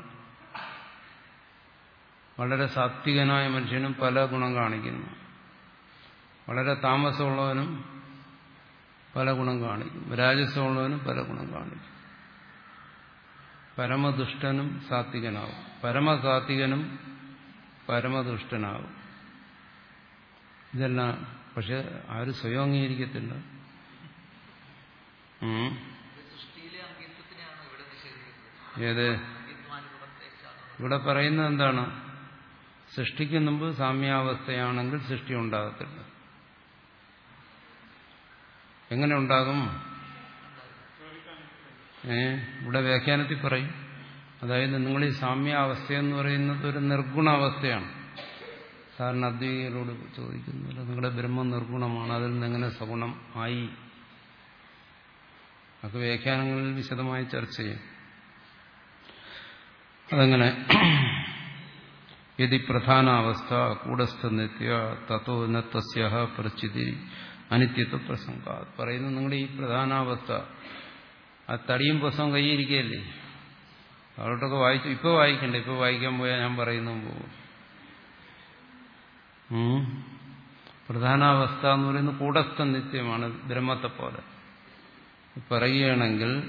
വളരെ സാത്വികനായ മനുഷ്യനും പല ഗുണം കാണിക്കുന്നു, വളരെ താമസമുള്ളവനും പല ഗുണം കാണിക്കും, രാജസമുള്ളവനും പല ഗുണം കാണിക്കും. പരമദുഷ്ടനും സാത്വികനാവും, പരമസാത്വികനും പരമദുഷ്ടനാവും. ഇതെല്ലാം പക്ഷെ ആരും സ്വയം അംഗീകരിക്കത്തില്ല. ഏത് ഇവിടെ പറയുന്നത് എന്താണ്? സൃഷ്ടിക്ക് മുമ്പ് സാമ്യാവസ്ഥയാണെങ്കിൽ സൃഷ്ടി ഉണ്ടാകത്തില്ല. എങ്ങനെ ഉണ്ടാകും? ഏ ഇവിടെ വ്യാഖ്യാനത്തിൽ പറയും. അതായത് നിങ്ങൾ ഈ സാമ്യാവസ്ഥയെന്ന് പറയുന്നത് ഒരു നിർഗുണാവസ്ഥയാണ്. സാധാരണ അദ്വൈതികളോട് ചോദിക്കുന്നില്ല, നിങ്ങളുടെ ബ്രഹ്മം നിർഗുണമാണ്, അതിൽ നിന്ന് എങ്ങനെ സഗുണം ആയി? അതൊക്കെ വ്യാഖ്യാനങ്ങളിൽ വിശദമായി ചർച്ച ചെയ്യും. അതങ്ങനെ യതി പ്രധാനാവസ്ഥ കൂടസ്ഥ നിത്യ തത്തോ നസ്യ പ്രചിതി അനിത്യത്വ പ്രസംഗ പറയുന്നു. നിങ്ങളുടെ ഈ പ്രധാനാവസ്ഥ ആ തടിയും പുസ്തകം കൈയിരിക്കുകയല്ലേ, അവരോട്ടൊക്കെ വായിച്ചു. ഇപ്പൊ വായിക്കണ്ട, ഇപ്പൊ വായിക്കാൻ പോയാൽ ഞാൻ പറയുന്നു പോകും. പ്രധാനാവസ്ഥ എന്ന് പറയുന്നത് കൂടസ്ഥ നിത്യമാണ്, ബ്രഹ്മത്തെ പോലെ പറയുകയാണെങ്കിൽ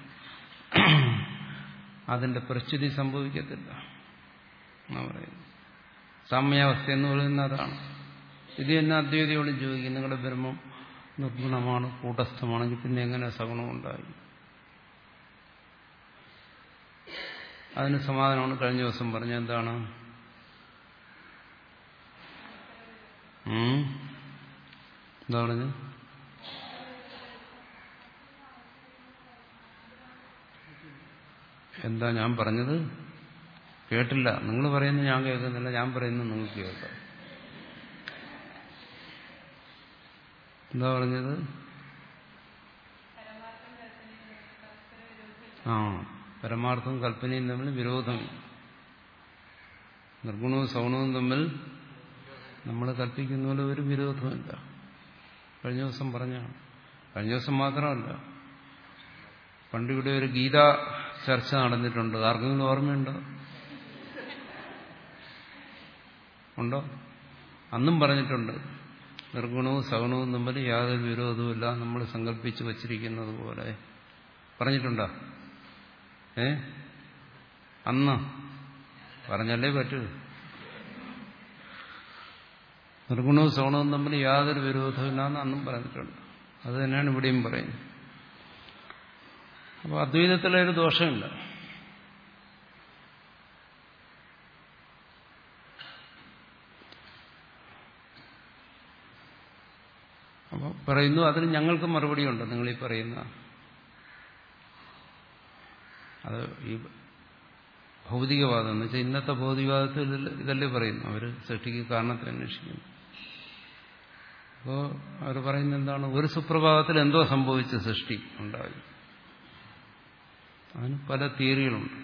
അതിന്റെ പ്രച്യുതി സംഭവിക്കത്തില്ല എന്നാ പറയുന്നത്. സാമ്യാവസ്ഥ എന്ന് പറയുന്നത് അതാണ്. ഇത് തന്നെ അദ്വൈതിയോട് ചോദിക്കും, നിങ്ങളുടെ ബ്രഹ്മം നിർഗുണമാണ്, കൂടസ്ഥമാണെങ്കിൽ പിന്നെ എങ്ങനെ സഗുണം ഉണ്ടായി? അതിന് സമാധാനമാണ് കഴിഞ്ഞ ദിവസം പറഞ്ഞ എന്താണ്? എന്താ പറഞ്ഞത്? എന്താ ഞാൻ പറഞ്ഞത്? കേട്ടില്ല. നിങ്ങൾ പറയുന്നത് ഞാൻ കേൾക്കുന്നില്ല, ഞാൻ പറയുന്നത് നിങ്ങൾക്ക് കേൾക്കാം. എന്താ പറഞ്ഞത്? ആ പരമാർത്ഥവും കൽപ്പനയും തമ്മിൽ വിരോധം. നിർഗുണവും സഗുണവും തമ്മിൽ നമ്മൾ കൽപ്പിക്കുന്ന പോലെ ഒരു വിരോധമില്ല. കഴിഞ്ഞ ദിവസം പറഞ്ഞാണ്. കഴിഞ്ഞ ദിവസം മാത്രമല്ല, പണ്ടിവിടെ ഒരു ഗീതാ ചർച്ച നടന്നിട്ടുണ്ട്. ആർക്കെങ്കിലും ഓർമ്മയുണ്ടോ? ഉണ്ടോ? അന്നും പറഞ്ഞിട്ടുണ്ട്, നിർഗുണവും സഗുണവും തമ്മിൽ യാതൊരു വിരോധവുമില്ല, നമ്മൾ സങ്കല്പിച്ച് വച്ചിരിക്കുന്നത് പോലെ പറഞ്ഞിട്ടുണ്ടോ? ഏ അന്ന് പറഞ്ഞല്ലേ പറ്റൂ. നിർഗുണവും സഗുണവും തമ്മിൽ യാതൊരു വിരോധമില്ല എന്ന് അന്നും പറഞ്ഞിട്ടുണ്ട്. അത് തന്നെയാണ് ഇവിടെയും പറയുന്നത്. അപ്പോൾ അദ്വൈതത്തിലൊരു ദോഷമില്ല. അപ്പോൾ പറയുന്നു, അതിന് ഞങ്ങൾക്ക് മറുപടിയുണ്ട്. നിങ്ങളീ പറയുന്ന അത് ഈ ഭൗതികവാദം എന്ന് വെച്ചാൽ ഇന്നത്തെ ഭൗതികവാദത്തിൽ ഇതല്ലേ പറയുന്നു. അവർ സൃഷ്ടിക്ക് കാരണത്തെ അന്വേഷിക്കുന്നു. അപ്പോൾ അവർ പറയുന്നത് എന്താണ്? ഒരു സുപ്രഭാതത്തിൽ എന്തോ സംഭവിച്ച സൃഷ്ടി ഉണ്ടായി. അതിന് പല തിയറികളുണ്ട്.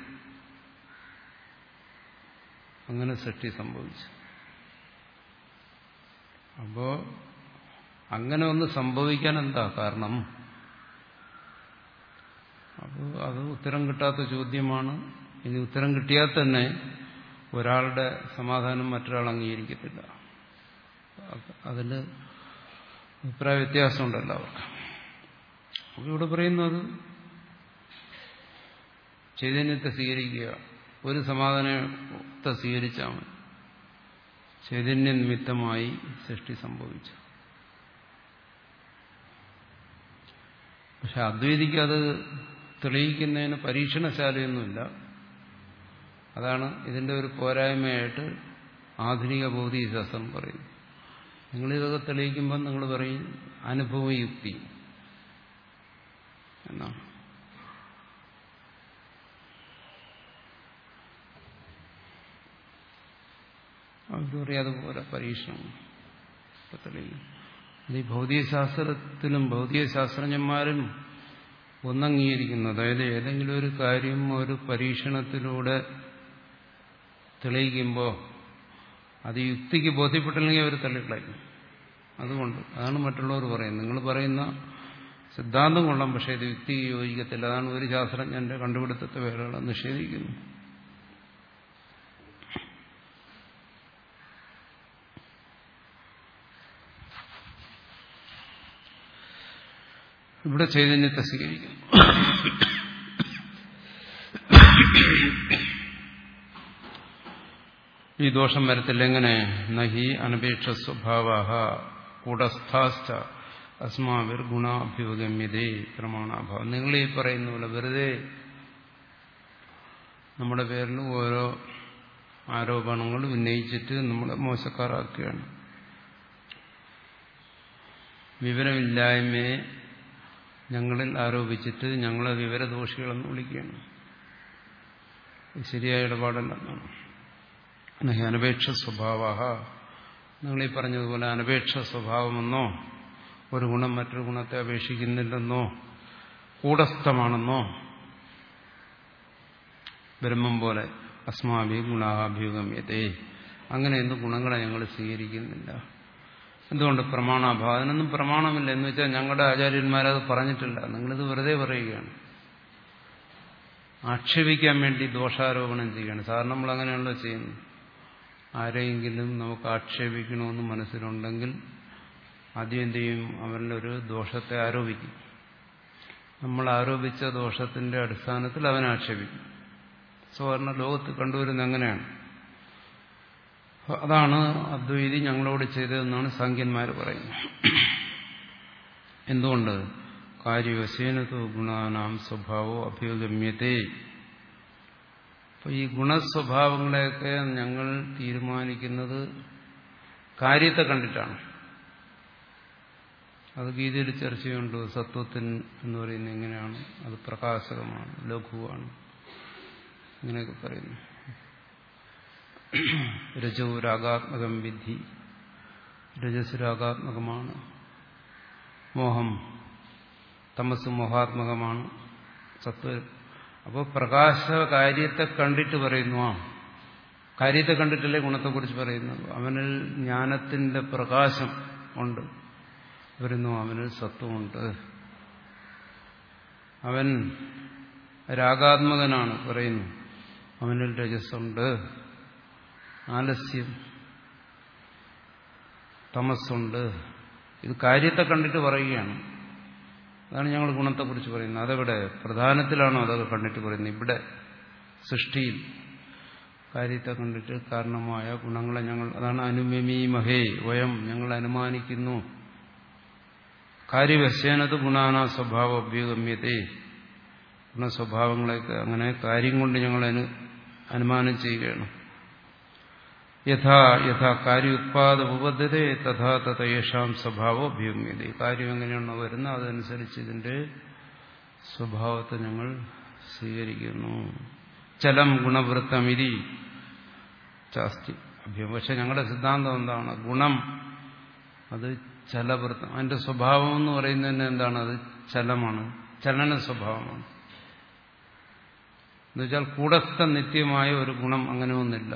അങ്ങനെ സൃഷ്ടി സംഭവിച്ചു. അപ്പോ അങ്ങനെ ഒന്ന് സംഭവിക്കാൻ എന്താ കാരണം? അപ്പോൾ അത് ഉത്തരം കിട്ടാത്ത ചോദ്യമാണ്. ഇനി ഉത്തരം കിട്ടിയാൽ തന്നെ ഒരാളുടെ സമാധാനം മറ്റൊരാൾ അംഗീകരിക്കത്തില്ല. അതിൽ അഭിപ്രായ വ്യത്യാസമുണ്ടല്ലോ അവർക്ക്. അപ്പോൾ ഇവിടെ പറയുന്നത് ചൈതന്യത്തെ സ്വീകരിക്കുക, ഒരു സമാധാനത്തെ സ്വീകരിച്ചാൽ മതി. ചൈതന്യ നിമിത്തമായി സൃഷ്ടി സംഭവിച്ചു. പക്ഷെ അദ്വൈതിക്ക് അത് തെളിയിക്കുന്നതിന് പരീക്ഷണശാലയൊന്നുമില്ല. അതാണ് ഇതിന്റെ ഒരു പോരായ്മയായിട്ട് ആധുനിക ഭൗതികശാസ്ത്രം പറയും. നിങ്ങളിതൊക്കെ തെളിയിക്കുമ്പോൾ നിങ്ങൾ പറയും അനുഭവയുക്തി എന്നാണ്. അവർ പറയും അതുപോലെ പരീക്ഷണം തെളിയിക്കും. അത് ഈ ഭൗതികശാസ്ത്രത്തിലും ഭൗതികശാസ്ത്രജ്ഞന്മാരും ഒന്നംഗീകരിക്കുന്നു. അതായത് ഏതെങ്കിലും ഒരു കാര്യം ഒരു പരീക്ഷണത്തിലൂടെ തെളിയിക്കുമ്പോൾ അത് യുക്തിക്ക് ബോധ്യപ്പെട്ടില്ലെങ്കിൽ അവർ തള്ളിക്കളയും. അതുകൊണ്ട് അതാണ് മറ്റുള്ളവർ പറയുന്നത്. നിങ്ങൾ പറയുന്ന സിദ്ധാന്തം കൊള്ളാം, പക്ഷേ ഇത് യുക്തിക്ക് യോജിക്കത്തില്ല. അതാണ് ഒരു ശാസ്ത്രജ്ഞന്റെ കണ്ടുപിടുത്തത്തെ വേറെ നിഷേധിക്കുന്നു. ഇവിടെ ചൈതന്യത്തെ സ്വീകരിക്കുന്നു. ഈ ദോഷം വരത്തില്ല. എങ്ങനെ? നഹി അനപേക്ഷ സ്വഭാവ കൂടസ്ഥാശ്ച അസ്മാവിർ ഗുണാഭ്യുഗമ്യതേ പ്രമാണാഭാവം. നിങ്ങൾ ഈ പറയുന്ന പോലെ വെറുതെ നമ്മുടെ പേരിൽ ഓരോ ആരോപണങ്ങൾ ഉന്നയിച്ചിട്ട് നമ്മളെ മോശക്കാരാക്കുകയാണ്. വിവരമില്ലായ്മയെ ഞങ്ങളിൽ ആരോപിച്ചിട്ട് ഞങ്ങളെ വിവരദോഷികളെന്ന് വിളിക്കുകയാണ്. ശരിയായ ഇടപാടല്ലെന്നാണ്. അനപേക്ഷ സ്വഭാവ, നിങ്ങളീ പറഞ്ഞതുപോലെ അനപേക്ഷ സ്വഭാവമെന്നോ ഒരു ഗുണം മറ്റൊരു ഗുണത്തെ അപേക്ഷിക്കുന്നില്ലെന്നോ കൂടസ്ഥമാണെന്നോ ബ്രഹ്മം പോലെ അസ്മാഭി ഗുണാഭ്യുഗമ്യതേ, അങ്ങനെയൊന്നും ഗുണങ്ങളെ ഞങ്ങൾ സ്വീകരിക്കുന്നില്ല. എന്തുകൊണ്ട്? പ്രമാണാഭാവം. അതിനൊന്നും പ്രമാണമില്ല. എന്ന് വെച്ചാൽ ഞങ്ങളുടെ ആചാര്യന്മാരത് പറഞ്ഞിട്ടില്ല. നിങ്ങളിത് വെറുതെ പറയുകയാണ്, ആക്ഷേപിക്കാൻ വേണ്ടി ദോഷാരോപണം ചെയ്യുകയാണ്. സാധാരണ നമ്മൾ അങ്ങനെയാണല്ലോ ചെയ്യുന്നത്. ആരെയെങ്കിലും നമുക്ക് ആക്ഷേപിക്കണമെന്ന് മനസ്സിലുണ്ടെങ്കിൽ ആദ്യം എന്ത് ചെയ്യും? അവരിലൊരു ദോഷത്തെ ആരോപിക്കും. നമ്മൾ ആരോപിച്ച ദോഷത്തിന്റെ അടിസ്ഥാനത്തിൽ അവനെ ആക്ഷേപിക്കും. സാധാരണ ലോകത്ത് കണ്ടുവരുന്നത് അങ്ങനെയാണ്. അതാണ് അദ്വൈതി ഞങ്ങളോട് ചെയ്തതെന്നാണ് സാഖ്യന്മാർ പറയുന്നത്. എന്തുകൊണ്ട്? കാര്യവശേനതോ ഗുണാനാം സ്വഭാവോ അഭ്യുഗമ്യതേ. അപ്പൊ ഈ ഗുണസ്വഭാവങ്ങളെയൊക്കെ ഞങ്ങൾ തീരുമാനിക്കുന്നത് കാര്യത്തെ കണ്ടിട്ടാണ്. അത് ഗീതയിൽ ചർച്ച ചെയ്യുന്നുണ്ട്. സത്വത്തിന് എന്ന് പറയുന്നത് എങ്ങനെയാണ്? അത് പ്രകാശകമാണ്, ലഘുവാണ്, ഇങ്ങനെയൊക്കെ പറയുന്നു. രജോ രാഗാത്മകം വിദ്ധി, രജസ് രാഗാത്മകമാണ്. മോഹം തമസ് മോഹാത്മകമാണ്. സത്വ അപ്പോൾ പ്രകാശ കാര്യത്തെ കണ്ടിട്ട് പറയുന്നു. ആ കാര്യത്തെ കണ്ടിട്ടല്ലേ ഗുണത്തെക്കുറിച്ച് പറയുന്നത്. അവനിൽ ജ്ഞാനത്തിന്റെ പ്രകാശം ഉണ്ട് വരുന്നു, അവനിൽ സത്വമുണ്ട്. അവൻ രാഗാത്മകനാണ് പറയുന്നു, അവനിൽ രജസ്സുണ്ട്. ആലസ്യം തമസ്സുണ്ട്. ഇത് കാര്യത്തെ കണ്ടിട്ട് പറയുകയാണ്. അതാണ് ഞങ്ങൾ ഗുണത്തെക്കുറിച്ച് പറയുന്നത്. അതെവിടെ? പ്രധാനത്തിലാണോ അതൊക്കെ കണ്ടിട്ട് പറയുന്നത്? ഇവിടെ സൃഷ്ടിയിൽ കാര്യത്തെ കണ്ടിട്ട് കാരണമായ ഗുണങ്ങളെ ഞങ്ങൾ, അതാണ് അനുമമീമഹേ വയം, ഞങ്ങൾ അനുമാനിക്കുന്നു. കാര്യവശേനത് ഗുണാന സ്വഭാവ അഭ്യുഗമ്യതേ, ഗുണസ്വഭാവങ്ങളെയൊക്കെ അങ്ങനെ കാര്യം കൊണ്ട് ഞങ്ങൾ അനു അനുമാനം ചെയ്യുകയാണ്. യഥാ യഥാ കാര്യോത്പാദ ഉപബദ്ധതേ തഥാ തഥാ യേഷാം സ്വഭാവോ അഭ്യുഗമ്യതേ. കാര്യം എങ്ങനെയാണോ വരുന്നത് അതനുസരിച്ച് ഇതിന്റെ സ്വഭാവത്തെ ഞങ്ങൾ സ്വീകരിക്കുന്നു. ചലം ഗുണവൃത്തമിതി ചാസ്തി അഭ്യം. പക്ഷെ ഞങ്ങളുടെ സിദ്ധാന്തം എന്താണ്? ഗുണം അത് ചലവൃത്തം. അതിന്റെ സ്വഭാവം എന്ന് പറയുന്നതിന് എന്താണ്? അത് ചലമാണ്, ചലന സ്വഭാവമാണ്. എന്നുവെച്ചാൽ കൂടസ്ഥ നിത്യമായ ഒരു ഗുണം അങ്ങനെ ഒന്നില്ല.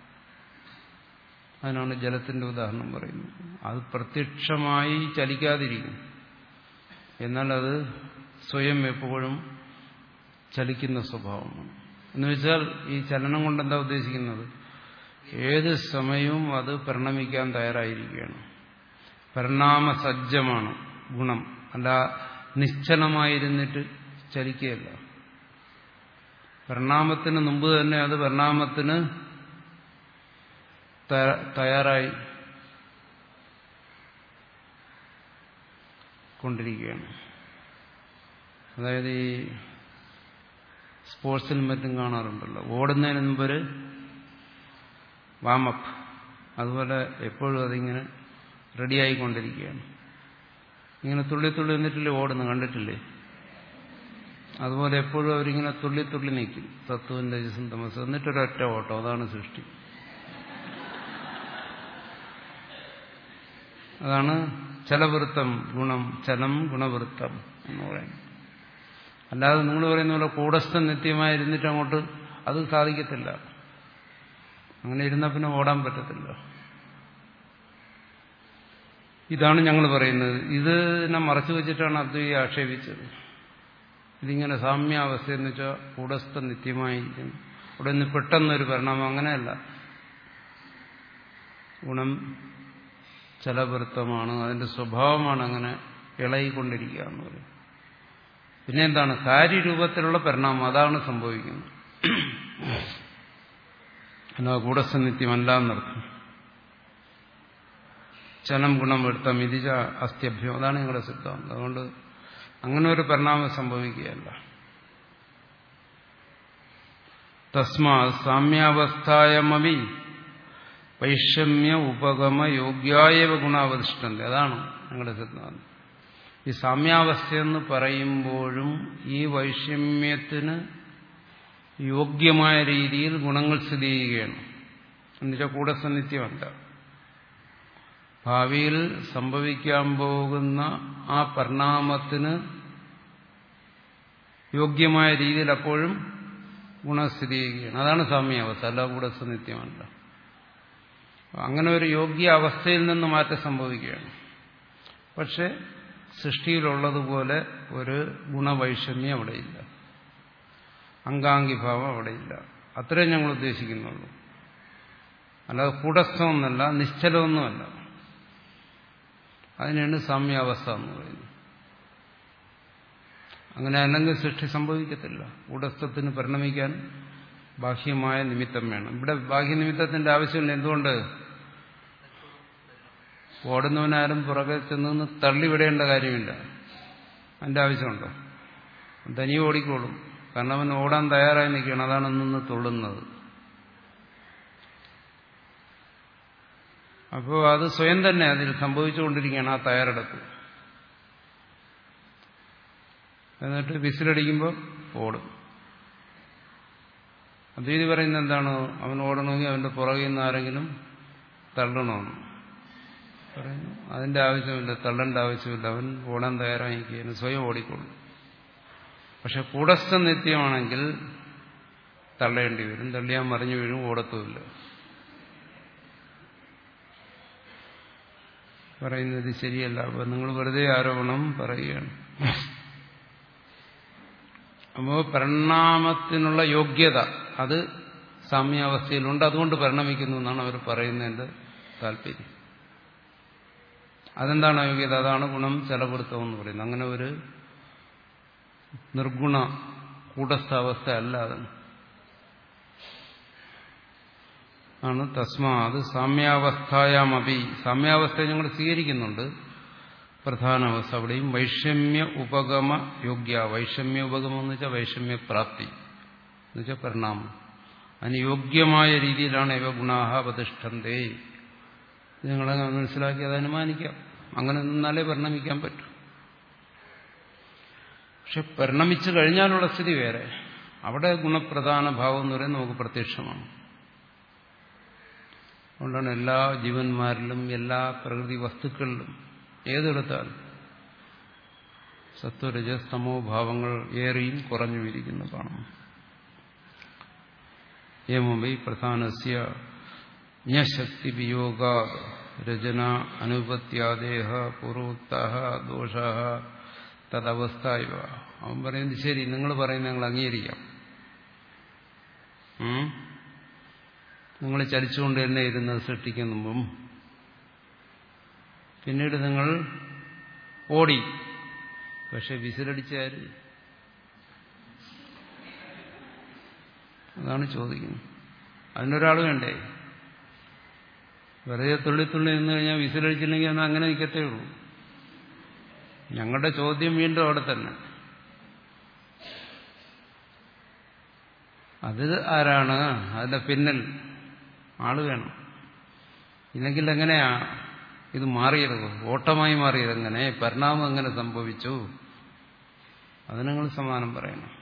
അതിനാണ് ജലത്തിന്റെ ഉദാഹരണം പറയുന്നത്. അത് പ്രത്യക്ഷമായി ചലിക്കാതിരിക്കും, എന്നാൽ അത് സ്വയം എപ്പോഴും ചലിക്കുന്ന സ്വഭാവമാണ്. എന്നുവെച്ചാൽ ഈ ചലനം കൊണ്ട് എന്താ ഉദ്ദേശിക്കുന്നത്? ഏത് സമയവും അത് പരിണമിക്കാൻ തയ്യാറായിരിക്കുകയാണ്. പരിണാമസജ്ജമാണ് ഗുണം, അല്ല നിശ്ചലമായിരുന്നിട്ട് ചലിക്കുകയല്ല. പരിണാമത്തിന് മുമ്പ് തന്നെ അത് പരിണാമത്തിന് തയ്യാറായി കൊണ്ടിരിക്കുകയാണ്. അതായത് ഈ സ്പോർട്സിലും മറ്റും കാണാറുണ്ടല്ലോ, ഓടുന്നതിന് മുമ്പൊരു വാമപ്പ്, അതുപോലെ എപ്പോഴും അതിങ്ങനെ റെഡിയായിക്കൊണ്ടിരിക്കുകയാണ്. ഇങ്ങനെ തുള്ളി തുള്ളി നിന്നിട്ടില്ലേ ഓടുന്നു, കണ്ടിട്ടില്ലേ? അതുപോലെ എപ്പോഴും അവരിങ്ങനെ തുള്ളി തുള്ളി നിൽക്കും, സത്വവും രജസും തമസും, എന്നിട്ടൊരൊറ്റ ഓട്ടം. അതാണ് സൃഷ്ടി. അതാണ് ചലവൃത്തം ഗുണം, ചലം ഗുണവൃത്തം എന്ന് പറയുന്നത്. അല്ലാതെ നിങ്ങൾ പറയുന്ന പോലെ കൂടസ്ഥം നിത്യമായിരുന്നിട്ട് അങ്ങോട്ട് അത് സാധിക്കത്തില്ല. അങ്ങനെ ഇരുന്നാൽ പിന്നെ ഓടാൻ പറ്റത്തില്ല. ഇതാണ് ഞങ്ങൾ പറയുന്നത്. ഇതിനെ മറച്ചു വെച്ചിട്ടാണ് അദ്വൈതി ആക്ഷേപിച്ചത്. ഇതിങ്ങനെ സാമ്യാവസ്ഥ എന്ന് വെച്ചാൽ കൂടസ്ഥ നിത്യമായിരിക്കും, അവിടെ നിന്ന് പെട്ടെന്നൊരു പരിണാമം. അങ്ങനെയല്ല. ഗുണം ചലവൃത്തമാണ്, അതിന്റെ സ്വഭാവമാണ് അങ്ങനെ ഇളകിക്കൊണ്ടിരിക്കുക എന്ന് പറയും. പിന്നെ എന്താണ്? കാര്യരൂപത്തിലുള്ള പരിണാമം, അതാണ് സംഭവിക്കുന്നത്. അല്ല കൂടസ്ഥ നിത്യമല്ല എന്നർത്ഥം. ചലം ഗുണം വൃത്തം ഇതിജ അസ്ത്യഭ്യം, അതാണ് നിങ്ങളുടെ സിദ്ധാന്തം. അതുകൊണ്ട് അങ്ങനെ ഒരു പരിണാമം സംഭവിക്കുകയല്ല. തസ്മാ സാമ്യാവസ്ഥായമവി വൈഷമ്യ ഉപഗമ യോഗ്യായവ ഗുണാവതിഷ്ഠന്തി, അതാണ് ഞങ്ങളുടെ സിദ്ധാന്തം. ഈ സാമ്യാവസ്ഥയെന്ന് പറയുമ്പോഴും ഈ വൈഷമ്യത്തിന് യോഗ്യമായ രീതിയിൽ ഗുണങ്ങൾ സ്ഥിതി ചെയ്യുകയാണ്. എന്നുവെച്ചാൽ കൂടസ്ഥനിത്യമല്ല. ഭാവിയിൽ സംഭവിക്കാൻ പോകുന്ന ആ പരിണാമത്തിന് യോഗ്യമായ രീതിയിൽ അപ്പോഴും ഗുണം സ്ഥിതി ചെയ്യുകയാണ്. അതാണ് സാമ്യാവസ്ഥ, അല്ല കൂടസ്ഥനിത്യമല്ല. അങ്ങനെ ഒരു യോഗ്യ അവസ്ഥയിൽ നിന്ന് മാറ്റം സംഭവിക്കുകയാണ്. പക്ഷെ സൃഷ്ടിയിലുള്ളതുപോലെ ഒരു ഗുണവൈഷമ്യം അവിടെയില്ല, അംഗാംഗിഭാവം അവിടെയില്ല. അത്രയും ഞങ്ങൾ ഉദ്ദേശിക്കുന്നുള്ളൂ. അല്ലാതെ കൂടസ്ഥമൊന്നല്ല, നിശ്ചലമൊന്നുമല്ല. അതിനാണ് സാമ്യാവസ്ഥ എന്ന് പറയുന്നത്. അങ്ങനെ അല്ലെങ്കിൽ സൃഷ്ടി സംഭവിക്കത്തില്ല. കൂടസ്ഥത്തിന് പരിണമിക്കാൻ ബാഹ്യമായ നിമിത്തം വേണം. ഇവിടെ ബാഹ്യനിമിത്തത്തിന്റെ ആവശ്യമില്ല. എന്തുകൊണ്ട്? ഓടുന്നവനാരും പുറകെ ചെന്ന് തള്ളിവിടേണ്ട കാര്യമില്ല. അതിന്റെ ആവശ്യമുണ്ടോ? തനിയെ ഓടിക്കോളും. കാരണം അവൻ ഓടാൻ തയ്യാറായി നിൽക്കുകയാണ്. അതാണ് നിന്ന് തുള്ളുന്നത്. അപ്പോൾ അത് സ്വയം തന്നെ അതിൽ സംഭവിച്ചുകൊണ്ടിരിക്കുകയാണ്, ആ തയ്യാറെടുപ്പ്. എന്നിട്ട് വിസിലടിക്കുമ്പോൾ ഓടും. അദ്വൈതി പറയുന്നത് എന്താണ്? അവൻ ഓടണമെങ്കിൽ അവന്റെ പുറകിൽ നിന്ന് ആരെങ്കിലും തള്ളണമെന്ന് പറയുന്നു. അതിന്റെ ആവശ്യമില്ല, തള്ളേണ്ട ആവശ്യമില്ല. അവൻ ഓടാൻ തയ്യാറായിരിക്കുകയാണ്, സ്വയം ഓടിക്കൊള്ളും. പക്ഷെ കൂടസ്ഥ നിത്യമാണെങ്കിൽ തള്ളേണ്ടി വരും. തള്ളിയാൻ മറിഞ്ഞു വീഴും, ഓടത്തുമില്ല. പറയുന്നത് ശരിയല്ല. അപ്പൊ നിങ്ങൾ വെറുതെ ആരോപണം പറയുകയാണ്. അപ്പോ പരിണാമത്തിനുള്ള യോഗ്യത അത് സാമ്യാവസ്ഥയിലുണ്ട്, അതുകൊണ്ട് പരിണമിക്കുന്നു എന്നാണ് അവർ പറയുന്നതിന്റെ താല്പര്യം. അതെന്താണ് യോഗ്യത? അതാണ് ഗുണം ചലവൃത്തം എന്ന് പറയുന്നത്. അങ്ങനെ ഒരു നിർഗുണ കൂടസ്ഥാവസ്ഥ അല്ല അത്. ആണ് തസ്മാ അത് സാമ്യാവസ്ഥായാമപി, സാമ്യാവസ്ഥയെ ഞങ്ങൾ സ്വീകരിക്കുന്നുണ്ട്. പ്രധാന അവസ്ഥ അവിടെയും വൈഷമ്യ ഉപഗമ യോഗ്യ. വൈഷമ്യ ഉപഗമം എന്ന് വെച്ചാൽ വൈഷമ്യപ്രാപ്തി എന്ന് വെച്ചാൽ പരിണാമം. അതിന് യോഗ്യമായ രീതിയിലാണ് ഇവ ഗുണാഹ പ്രതിഷ്ഠന്തേ. നിങ്ങളെ മനസ്സിലാക്കി അത് അനുമാനിക്കാം. അങ്ങനെ നിന്നാലേ പരിണമിക്കാൻ പറ്റൂ. പക്ഷെ പരിണമിച്ചു കഴിഞ്ഞാലുള്ള സ്ഥിതി വേറെ. അവിടെ ഗുണപ്രധാന ഭാവം എന്ന് പറയുന്നത് നമുക്ക് പ്രത്യക്ഷമാണ്. അതുകൊണ്ടാണ് എല്ലാ ജീവന്മാരിലും എല്ലാ പ്രകൃതി വസ്തുക്കളിലും ഏതെടുത്താൽ സത്വരജസ്തമോ ഭാവങ്ങൾ ഏറെയും കുറഞ്ഞു ഇരിക്കുന്നു കാണും. ഏവമൈ പ്രധാനസ്യ ജ്ഞശക്തി വിയോഗ രചന അനുപത്യാദേഹ പൂർവോക്ത ദോഷ തദവസ്ഥ ഇവ. അവൻ പറയുന്നത് ശരി, നിങ്ങൾ പറയുന്നത് ഞങ്ങൾ അംഗീകരിക്കാം. നിങ്ങൾ ചലിച്ചുകൊണ്ട് തന്നെ ഇരുന്ന് സൃഷ്ടിക്കുമ്പം പിന്നീട് നിങ്ങൾ ഓടി. പക്ഷെ വിസിലടിച്ചാൽ അതാണ് ചോദിക്കുന്നത്. അതിനൊരാൾ വേണ്ടേ? വെറുതെ തുള്ളി തുള്ളി നിന്ന് കഴിഞ്ഞാൽ വിസിലടിച്ചില്ലെങ്കിൽ എന്നാൽ അങ്ങനെ നിൽക്കത്തേ ഉള്ളൂ. ഞങ്ങളുടെ ചോദ്യം വീണ്ടും അവിടെ തന്നെ. അത് ആരാണ്? അതിന്റെ പിന്നിൽ ആള് വേണം. ഇല്ലെങ്കിൽ എങ്ങനെയാ ഇത് മാറിയത്? ഓട്ടമായി മാറിയത് എങ്ങനെ? പരിണാമം എങ്ങനെ സംഭവിച്ചു? അത് നിങ്ങൾ സമാനം പറയണം.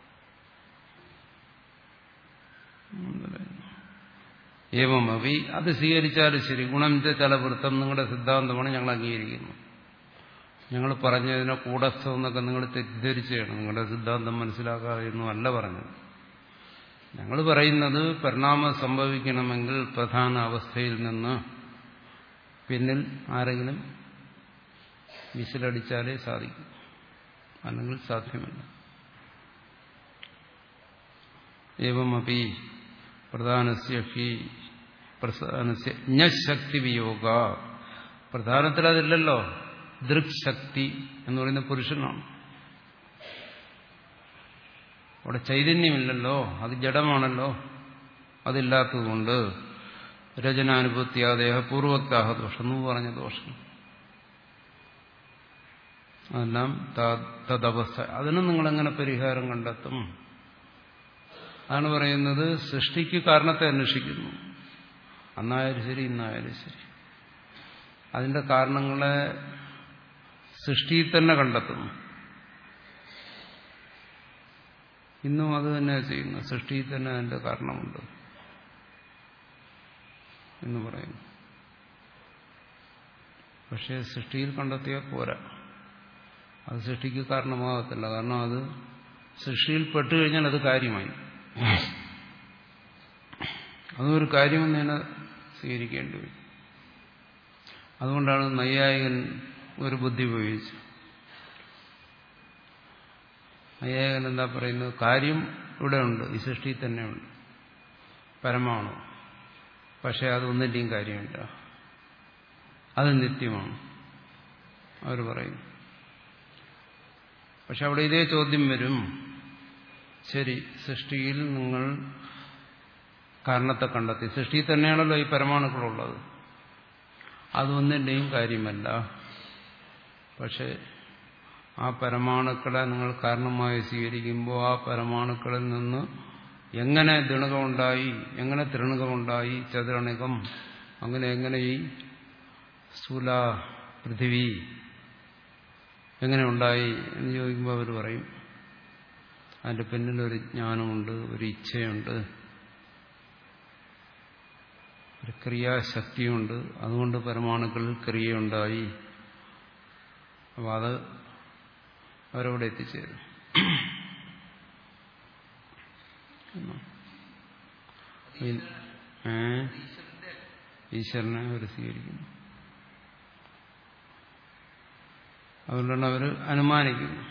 ഏവമവി അത് സ്വീകരിച്ചാലും ശരി, ഗുണം ചില വൃത്തം നിങ്ങളുടെ സിദ്ധാന്തമാണ്, ഞങ്ങൾ അംഗീകരിക്കുന്നു. ഞങ്ങൾ പറഞ്ഞതിനെ കൂടസ്ഥം എന്നൊക്കെ നിങ്ങൾ തെറ്റിദ്ധരിച്ചാണ്. നിങ്ങളുടെ സിദ്ധാന്തം മനസ്സിലാക്കാതെയൊന്നും അല്ല പറഞ്ഞത്. ഞങ്ങൾ പറയുന്നത് പരിണാമം സംഭവിക്കണമെങ്കിൽ പ്രധാന അവസ്ഥയിൽ നിന്ന് പിന്നിൽ ആരെങ്കിലും വിസിലടിച്ചാലേ സാധിക്കും, അല്ലെങ്കിൽ സാധ്യമല്ല. ഏവമപി പ്രധാനസ്യ ഹി പ്രധാനസ്യ ജ്ഞശക്തി വിയോഗ. പ്രധാനത്തിൽ അതില്ലല്ലോ. ദൃക്ശക്തി എന്ന് പറയുന്ന പുരുഷനാണ്. അവിടെ ചൈതന്യമില്ലല്ലോ, അത് ജഡമാണല്ലോ. അതില്ലാത്തതുകൊണ്ട് രചനാനുഭൂത്യാദേഹ പൂർവക്താഹ ദോഷം എന്ന് പറഞ്ഞ ദോഷം അതെല്ലാം തദവസ്ഥ. അതിന് നിങ്ങളെങ്ങനെ പരിഹാരം കണ്ടെത്തും? അതാണ് പറയുന്നത്. സൃഷ്ടിക്ക് കാരണത്തെ അന്വേഷിക്കുന്നു. അന്നായാലും ശരി, ഇന്നായാലും ശരി. അതിന്റെ കാരണങ്ങളെ സൃഷ്ടിയിൽ തന്നെ കണ്ടെത്തുന്നു. ഇന്നും അത് തന്നെ ചെയ്യുന്നു. സൃഷ്ടിയിൽ തന്നെ അതിന്റെ കാരണമുണ്ട് എന്ന് പറയുന്നു. പക്ഷെ സൃഷ്ടിയിൽ കണ്ടെത്തിയാൽ പോരാ, അത് സൃഷ്ടിക്ക് കാരണമാകത്തില്ല. കാരണം അത് സൃഷ്ടിയിൽ പെട്ടുകഴിഞ്ഞാൽ അത് കാര്യമായി. അതൊരു കാര്യമെന്ന് തന്നെ സ്വീകരിക്കേണ്ടി വരും. അതുകൊണ്ടാണ് നൈയായികൻ ഒരു ബുദ്ധി ഉപയോഗിച്ചു. നൈയായികൻ എന്താ പറയുന്നത്? കാര്യം ഇവിടെ ഉണ്ട്, ഈ സൃഷ്ടിയിൽ തന്നെയുണ്ട്, പരമാണ്. പക്ഷെ അതൊന്നിൻ്റെയും കാര്യമില്ല, അത് നിത്യമാണ് അവർ പറയുന്നു. പക്ഷെ അവിടെ ഇതേ ചോദ്യം വരും. ശരി, സൃഷ്ടിയിൽ നിങ്ങൾ കാരണത്തെ കണ്ടെത്തി, സൃഷ്ടിയിൽ തന്നെയാണല്ലോ ഈ പരമാണുക്കളുള്ളത്, അതൊന്നിൻ്റെയും കാര്യമല്ല. പക്ഷെ ആ പരമാണുക്കളെ നിങ്ങൾ കാരണമായി സ്വീകരിക്കുമ്പോൾ ആ പരമാണുക്കളിൽ നിന്ന് എങ്ങനെ ദിണകമുണ്ടായി, എങ്ങനെ ത്രിണകമുണ്ടായി, ചതുരണകം, അങ്ങനെ എങ്ങനെ ഈ സ്ഥൂല പൃഥിവി എങ്ങനെ ഉണ്ടായി എന്ന് ചോദിക്കുമ്പോൾ അവർ പറയും അതിന്റെ പിന്നിലൊരു ജ്ഞാനമുണ്ട്, ഒരു ഇച്ഛയുണ്ട്, ഒരു ക്രിയാശക്തിയുണ്ട്. അതുകൊണ്ട് പരമാണുക്കളിൽ ക്രിയയുണ്ടായി. അപ്പോൾ അത് അവരവിടെ എത്തിച്ചേരും. ഈശ്വരനെ അവർ സ്വീകരിക്കുന്നു. അതുകൊണ്ടാണ് അവർ അനുമാനിക്കുന്നത്.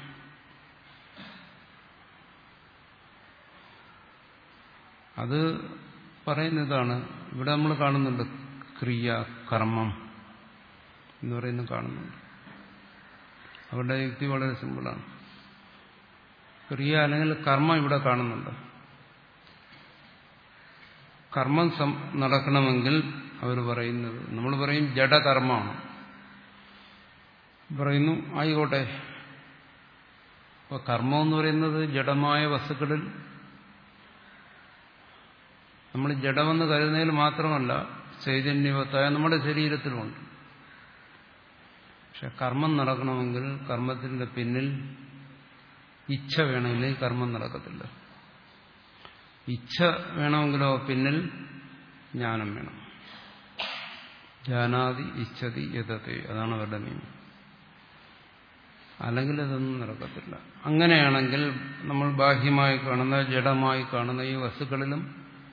അത് പറയുന്നതാണ്. ഇവിടെ നമ്മൾ കാണുന്നുണ്ട് ക്രിയ, കർമ്മം എന്ന് പറയുന്നത് കാണുന്നുണ്ട്. അവരുടെ യുക്തി വളരെ സിമ്പിളാണ്. ക്രിയ അല്ലെങ്കിൽ കർമ്മം ഇവിടെ കാണുന്നുണ്ട്. കർമ്മം നടക്കണമെങ്കിൽ അവർ പറയുന്നത്, നമ്മൾ പറയും ജഡകർമ്മമാണ്, പറയുന്നു ആയിക്കോട്ടെ. അപ്പോൾ കർമ്മം എന്ന് പറയുന്നത് ജഡമായ വസ്തുക്കളിൽ നമ്മൾ ജഡമെന്ന് കരുതുന്നതിൽ മാത്രമല്ല ചൈതന്യവത്തായ നമ്മുടെ ശരീരത്തിലുമുണ്ട്. പക്ഷെ കർമ്മം നടക്കണമെങ്കിൽ കർമ്മത്തിന്റെ പിന്നിൽ ഇച്ഛ വേണമെങ്കിൽ കർമ്മം നടക്കത്തില്ല. ഇച്ഛ വേണമെങ്കിലോ പിന്നിൽ ജ്ഞാനം വേണം. ജ്ഞാനാദി ഇച്ഛതി യതത്തെ, അതാണ് അവരുടെ നിയമം. അല്ലെങ്കിൽ ഇതൊന്നും നടക്കത്തില്ല. അങ്ങനെയാണെങ്കിൽ നമ്മൾ ബാഹ്യമായി കാണുന്ന ജഡമായി കാണുന്ന ഈ വസ്തുക്കളിലും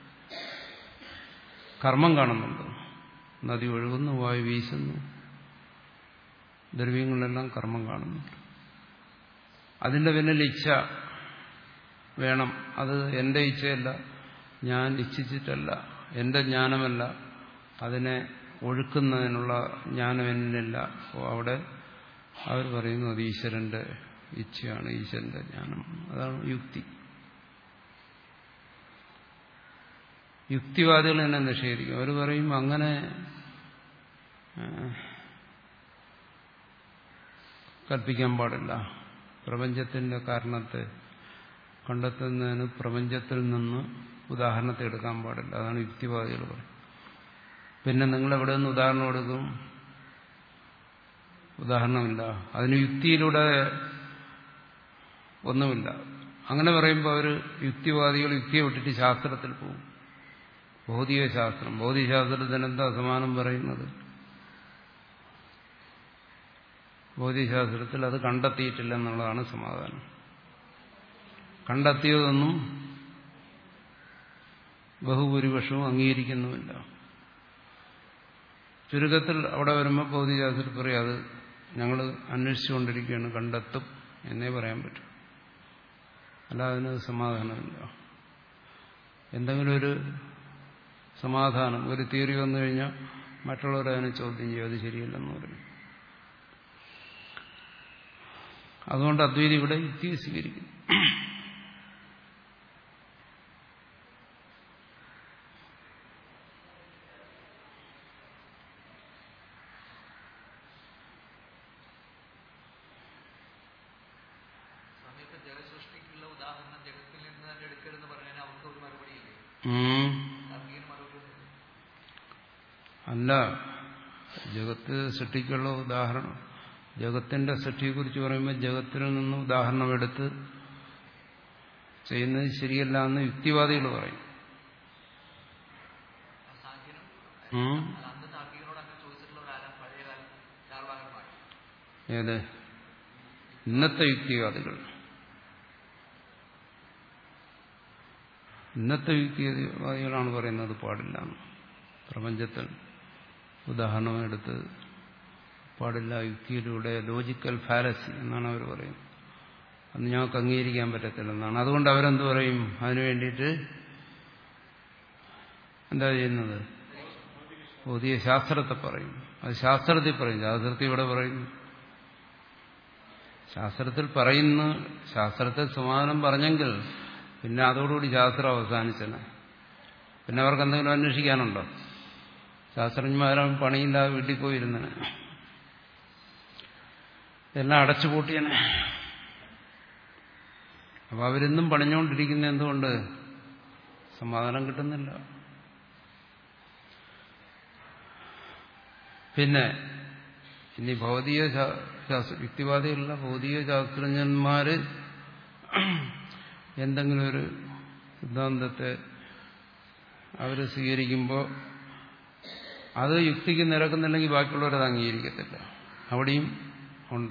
കർമ്മം കാണുന്നുണ്ട്. നദി ഒഴുകുന്നു, വായു വീശുന്നു, ദ്രവ്യങ്ങളെല്ലാം കർമ്മം കാണുന്നുണ്ട്. അതിന്റെ പിന്നിൽ ഇച്ഛ വേണം. അത് എന്റെ ഇച്ഛയല്ല, ഞാൻ ഇച്ഛിച്ചിട്ടല്ല, എന്റെ ജ്ഞാനമല്ല, അതിനെ ഒഴുക്കുന്നതിനുള്ള ജ്ഞാനം എന്നില്ല. അപ്പോൾ അവിടെ അവർ പറയുന്നു അത് ഈശ്വരന്റെ ഇച്ഛയാണ്, ഈശ്വരന്റെ ജ്ഞാനം. അതാണ് യുക്തി. യുക്തിവാദികൾ തന്നെ നിഷേധിക്കും. അവർ പറയും അങ്ങനെ കൽപ്പിക്കാൻ പാടില്ല. പ്രപഞ്ചത്തിന്റെ കാരണത്തെ കണ്ടെത്തുന്നതിന് പ്രപഞ്ചത്തിൽ നിന്ന് ഉദാഹരണത്തെ എടുക്കാൻ പാടില്ല. അതാണ് യുക്തിവാദികൾ പറയും. പിന്നെ നിങ്ങൾ എവിടെ നിന്ന് ഉദാഹരണം എടുക്കും? ഉദാഹരണമില്ല. അതിന് യുക്തിയിലൂടെ ഒന്നുമില്ല. അങ്ങനെ പറയുമ്പോൾ അവർ യുക്തിവാദികൾ യുക്തിയെ വിട്ടിട്ട് ശാസ്ത്രത്തിൽ പോകും. ഭൗതിക ശാസ്ത്രം, ഭൗതികശാസ്ത്രത്തിന് എന്താ സമാനം പറയുന്നത്? ഭൗതികശാസ്ത്രത്തിൽ അത് കണ്ടെത്തിയിട്ടില്ല എന്നുള്ളതാണ് സമാധാനം. കണ്ടെത്തിയതൊന്നും ബഹുഭൂരിപക്ഷവും അംഗീകരിക്കുന്നുമില്ല. ചുരുക്കത്തിൽ അവിടെ വരുമ്പോൾ ഭൗതികശാസ്ത്രത്തിൽ പറയും അത് ഞങ്ങൾ അന്വേഷിച്ചുകൊണ്ടിരിക്കുകയാണ്, കണ്ടെത്തും എന്നേ പറയാൻ പറ്റും. അല്ല, അതിന് സമാധാനമില്ല. എന്തെങ്കിലും ഒരു സമാധാനം, ഒരു തിയറി വന്നു കഴിഞ്ഞാൽ മറ്റുള്ളവർ അതിനെ ചോദ്യം ചെയ്യും, അത് ശരിയല്ലെന്ന് പറയും. അതുകൊണ്ട് അദ്വൈതി ഇവിടെ യുക്തിയെ സ്വീകരിക്കുന്നു. അല്ല, ജഗത്ത് സൃഷ്ടിക്കുള്ള ഉദാഹരണം, ജഗത്തിന്റെ സൃഷ്ടിയെക്കുറിച്ച് പറയുമ്പോൾ ജഗത്തിൽ നിന്ന് ഉദാഹരണമെടുത്ത് ചെയ്യുന്നത് ശരിയല്ല എന്ന് യുക്തിവാദികൾ പറയും. ഏത്? ഇന്നത്തെ യുക്തിവാദികൾ. ഇന്നത്തെ യുക്തിവാദികളാണ് പറയുന്നത് പാടില്ല. പ്രപഞ്ചത്തിൽ ഉദാഹരണം എടുത്ത് പാടില്ല, യുക്തിയിലൂടെ ലോജിക്കൽ ഫാലസി എന്നാണ് അവർ പറയുന്നത്. അത് ഞങ്ങൾക്ക് അംഗീകരിക്കാൻ പറ്റത്തില്ലെന്നാണ്. അതുകൊണ്ട് അവരെന്ത് പറയും? അതിനു വേണ്ടിയിട്ട് എന്താ ചെയ്യുന്നത്? ഭൗതിക ശാസ്ത്രത്തെ പറയും. അത് ശാസ്ത്രത്തിൽ പറയും. ശാസ്ത്രത്തിൽ ഇവിടെ പറയുന്നു, ശാസ്ത്രത്തിൽ പറയുന്നു. ശാസ്ത്രത്തിൽ സമാധാനം പറഞ്ഞെങ്കിൽ പിന്നെ അതോടുകൂടി ശാസ്ത്രം അവസാനിച്ചനെ. പിന്നെ അവർക്ക് എന്തെങ്കിലും അന്വേഷിക്കാനുണ്ടോ? ശാസ്ത്രജ്ഞന്മാരും പണിയില്ലാതെ വീട്ടിൽ പോയിരുന്നനെ, എല്ലാം അടച്ചുപൂട്ടിയനെ. അപ്പൊ അവരിന്നും പണിഞ്ഞുകൊണ്ടിരിക്കുന്ന എന്തുകൊണ്ട്? സമാധാനം കിട്ടുന്നില്ല. പിന്നെ ഇനി ഭൗതിക യുക്തിവാദികളുള്ള ഭൗതിക ശാസ്ത്രജ്ഞന്മാര് എന്തെങ്കിലും ഒരു സിദ്ധാന്തത്തെ അവർ സ്വീകരിക്കുമ്പോൾ അത് യുക്തിക്ക് നിരക്കുന്നില്ലെങ്കിൽ ബാക്കിയുള്ളവരത് അംഗീകരിക്കത്തില്ല. അവിടെയും ഉണ്ട്.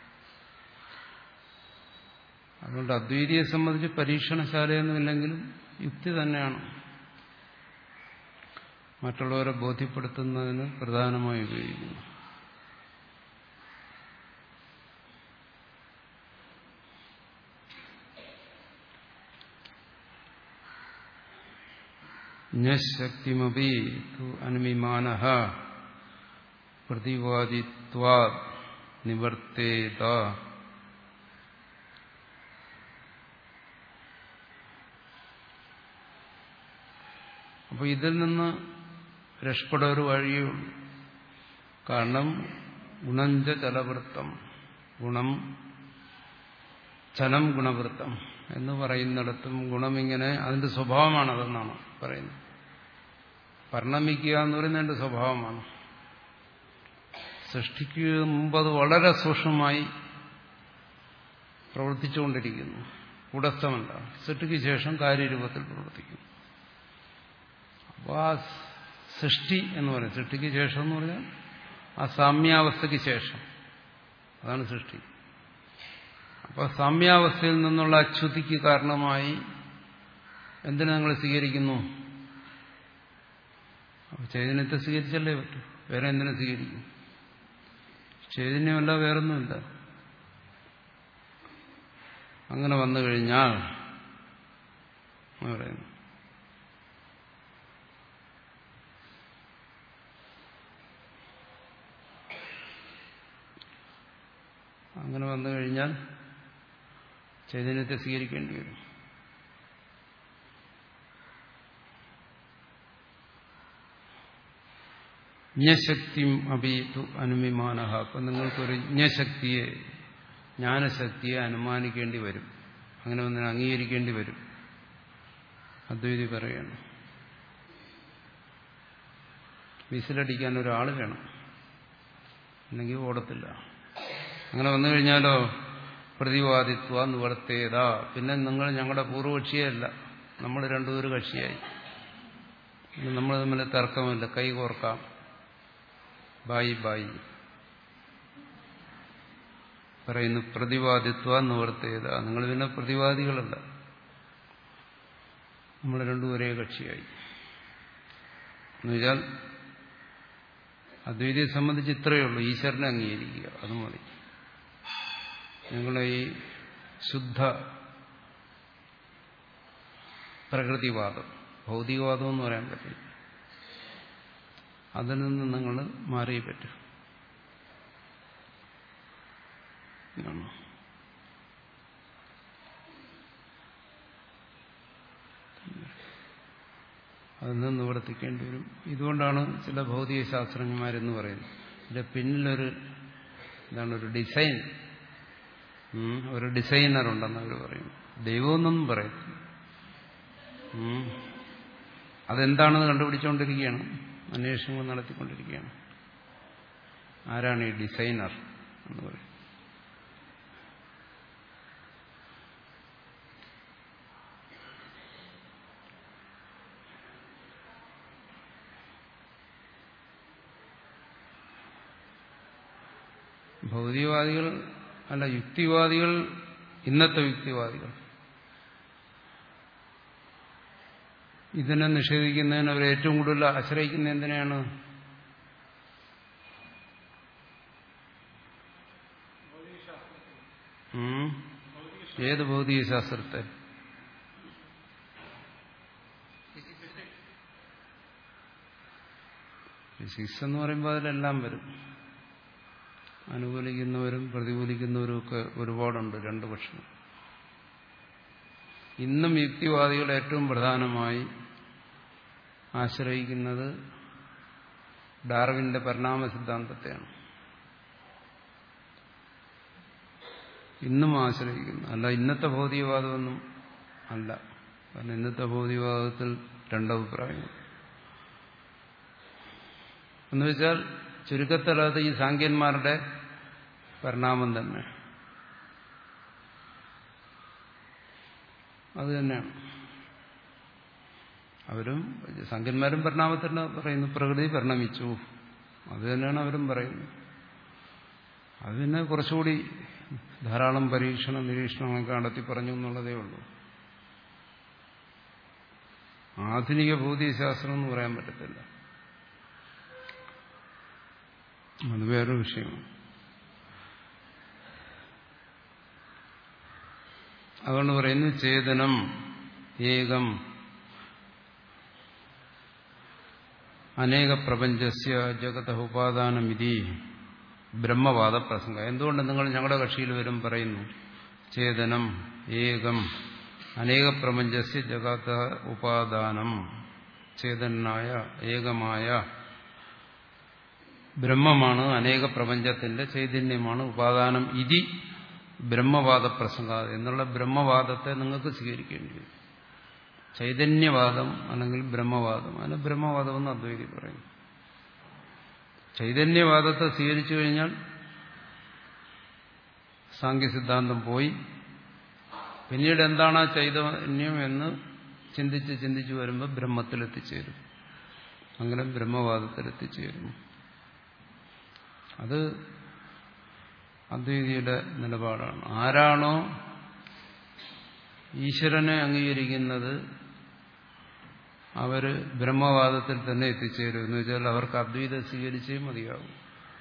അതുകൊണ്ട് അദ്വൈതിയെ സംബന്ധിച്ച് പരീക്ഷണശാലയൊന്നുമില്ലെങ്കിലും യുക്തി തന്നെയാണ് മറ്റുള്ളവരെ ബോധ്യപ്പെടുത്തുന്നതിന് പ്രധാനമായി ഉപയോഗിക്കുന്നത്. ജ്ഞശക്തിമപി തു അനുമിമാനഃ പ്രതിവാദിത്വാത് നിവർത്തേത. അപ്പോൾ ഇതിൽ നിന്ന് രക്ഷപ്പെടാൻ ഒരു വഴിയുള്ളൂ. കാരണം ഗുണഞ്ച ചലവൃത്തം, ഗുണം ചലം ഗുണവൃത്തം എന്ന് പറയുന്നിടത്തും ഗുണമിങ്ങനെ അതിന്റെ സ്വഭാവമാണതെന്നാണ് പറയുന്നത്. പരിണമിക്കുക എന്ന് പറയുന്നത് അതിന്റെ സ്വഭാവമാണ്. സൃഷ്ടിക്ക് മുമ്പ് അത് വളരെ സൂക്ഷ്മമായി പ്രവർത്തിച്ചുകൊണ്ടിരിക്കുന്നു, കൂടസ്ഥമല്ല. സൃഷ്ടിക്ക് ശേഷം കാര്യരൂപത്തിൽ പ്രവർത്തിക്കുന്നു. അപ്പോൾ ആ സൃഷ്ടി എന്ന് പറയുന്നത്, സൃഷ്ടിക്ക് ശേഷം എന്ന് പറഞ്ഞാൽ ആ സാമ്യാവസ്ഥയ്ക്ക് ശേഷം, അതാണ് സൃഷ്ടി. അപ്പോൾ സാമ്യാവസ്ഥയിൽ നിന്നുള്ള അച്യുതിക്ക് കാരണമായി എന്തിനു നിങ്ങൾ സ്വീകരിക്കുന്നു? അപ്പോൾ ചൈതന്യത്തെ സ്വീകരിച്ചല്ലേ പറ്റൂ. വേറെ എന്തിനു സ്വീകരിക്കും? ചൈതന്യമല്ല, വേറൊന്നുമില്ല. അങ്ങനെ വന്നു കഴിഞ്ഞാൽ പറയുന്നു അങ്ങനെ വന്നു കഴിഞ്ഞാൽ ചൈതന്യത്തെ സ്വീകരിക്കേണ്ടി വരും. ജ്ഞശക്തിയും അഭിത്തു അനുമിമാന. അപ്പം നിങ്ങൾക്കൊരു ജ്ഞശക്തിയെ, ജ്ഞാനശക്തിയെ അനുമാനിക്കേണ്ടി വരും. അങ്ങനെ ഒന്നിനെ അംഗീകരിക്കേണ്ടി വരും. അദ്വൈതി പറയാണ്, വിസിലടിക്കാൻ ഒരാൾ വേണം, അല്ലെങ്കിൽ ഓടത്തില്ല. അങ്ങനെ വന്നു കഴിഞ്ഞാലോ പ്രതിവാദിത്വ നിവർത്തേത. പിന്നെ നിങ്ങൾ ഞങ്ങളുടെ പൂർവകക്ഷിയല്ല, നമ്മൾ രണ്ടുപേരും കക്ഷിയായി. നമ്മൾ തമ്മിൽ തർക്കമില്ല, കൈ കോർക്കാം, ബായി ബായി പറയുന്നു. പ്രതിവാദിത്വ നിവർത്തേത. നിങ്ങൾ പിന്നെ പ്രതിവാദികളല്ല, നമ്മൾ രണ്ടും ഒരേ കക്ഷിയായി. എന്നുവെച്ചാൽ അദ്വൈതിയെ സംബന്ധിച്ച് ഇത്രയേ ഉള്ളൂ, ഈശ്വരനെ അംഗീകരിക്കുക, അത് മതി. നിങ്ങളെ ഈ ശുദ്ധ പ്രകൃതിവാദം, ഭൗതികവാദം എന്ന് പറയാൻ പറ്റില്ല, അതിൽ നിന്ന് നിങ്ങൾ മാറിയേ പറ്റൂ. അതിൽ നിന്ന് നിവർത്തിക്കേണ്ടി വരും. ഇതുകൊണ്ടാണ് ചില ഭൗതിക ശാസ്ത്രജ്ഞന്മാരെന്ന് പറയുന്നത്, ഇതിന്റെ പിന്നിലൊരു എന്താണ്, ഒരു ഡിസൈൻ, ഒരു ഡിസൈനർ ഉണ്ടെന്ന് അവർ പറയും. ദൈവമെന്നൊന്നും പറയത്തില്ല. അതെന്താണെന്ന് കണ്ടുപിടിച്ചുകൊണ്ടിരിക്കുകയാണ്, അന്വേഷണങ്ങൾ നടത്തിക്കൊണ്ടിരിക്കുകയാണ്. ആരാണ് ഈ ഡിസൈനർ എന്ന് പറയും? ഭൗതികവാദികൾ അല്ല, യുക്തിവാദികൾ, ഇന്നത്തെ യുക്തിവാദികൾ ഇതിനെ നിഷേധിക്കുന്നതിന് അവർ ഏറ്റവും കൂടുതൽ ആശ്രയിക്കുന്ന എന്തിനാണ്? ഏത് ഭൗതിക ശാസ്ത്രത്തെ? ഫിസിക്സ് എന്ന് പറയുമ്പോൾ അതിലെല്ലാം വരും. അനുകൂലിക്കുന്നവരും പ്രതികൂലിക്കുന്നവരും ഒക്കെ ഒരുപാടുണ്ട്, രണ്ടു പക്ഷം. ഇന്നും യുക്തിവാദികൾ ഏറ്റവും പ്രധാനമായി ആശ്രയിക്കുന്നത് ഡാർവിന്റെ പരിണാമ സിദ്ധാന്തത്തെയാണ്. ഇന്നും ആശ്രയിക്കുന്നു, അല്ല ഇന്നത്തെ ഭൗതികവാദമൊന്നും അല്ല. കാരണം ഇന്നത്തെ ഭൗതികവാദത്തിൽ രണ്ടഭിപ്രായങ്ങൾ എന്നുവെച്ചാൽ ചുരുക്കത്തിലത് ഈ സാങ്കേന്മാരുടെ പരിണാമം തന്നെ. അത് തന്നെയാണ് അവരും സാങ്കേന്മാരും പരിണാമത്തിന് പറയുന്നു. പ്രകൃതി പരിണമിച്ചു, അത് തന്നെയാണ് അവരും പറയുന്നത്. അത് പിന്നെ കുറച്ചുകൂടി ധാരാളം പരീക്ഷണം നിരീക്ഷണങ്ങളൊക്കെ നടത്തി പറഞ്ഞു എന്നുള്ളതേ ഉള്ളൂ. ആധുനിക ഭൗതികശാസ്ത്രം എന്ന് പറയാൻ പറ്റത്തില്ല, അത് വേറൊരു വിഷയമാണ്. അതുകൊണ്ട് പറയുന്നു ചേതനം ഏകം അനേക പ്രപഞ്ചസ്യ ജഗത ഉപാദാനമിതി ബ്രഹ്മവാദ പ്രസംഗം. എന്തുകൊണ്ട് നിങ്ങൾ ഞങ്ങളുടെ കക്ഷിയിൽ വരും പറയുന്നു ചേതനം ഏകം അനേക പ്രപഞ്ചസ്യ ജഗത ഉപാദാനം. ചേതനായ ഏകമായ ബ്രഹ്മമാണ് അനേക പ്രപഞ്ചത്തിന്റെ ചൈതന്യമാണ് ഉപാദാനം. ഇതി ബ്രഹ്മവാദ പ്രസംഗ എന്നുള്ള ബ്രഹ്മവാദത്തെ നിങ്ങൾക്ക് സ്വീകരിക്കേണ്ടി വരും. ചൈതന്യവാദം അല്ലെങ്കിൽ ബ്രഹ്മവാദം, അതിന് ബ്രഹ്മവാദം എന്ന് അദ്വൈതി പറയും. ചൈതന്യവാദത്തെ സ്വീകരിച്ചു കഴിഞ്ഞാൽ സാങ്ക്യസിദ്ധാന്തം പോയി. പിന്നീട് എന്താണ് ആ ചൈതന്യം എന്ന് ചിന്തിച്ച് ചിന്തിച്ചു വരുമ്പോൾ ബ്രഹ്മത്തിലെത്തിച്ചേരും. അങ്ങനെ ബ്രഹ്മവാദത്തിലെത്തിച്ചേരും. അത് അദ്വൈതിയുടെ നിലപാടാണ്. ആരാണോ ഈശ്വരനെ അംഗീകരിക്കുന്നത് അവര് ബ്രഹ്മവാദത്തിൽ തന്നെ എത്തിച്ചേരും. എന്ന് വെച്ചാൽ അവർക്ക് അദ്വൈതം സ്വീകരിച്ചേ മതിയാകും.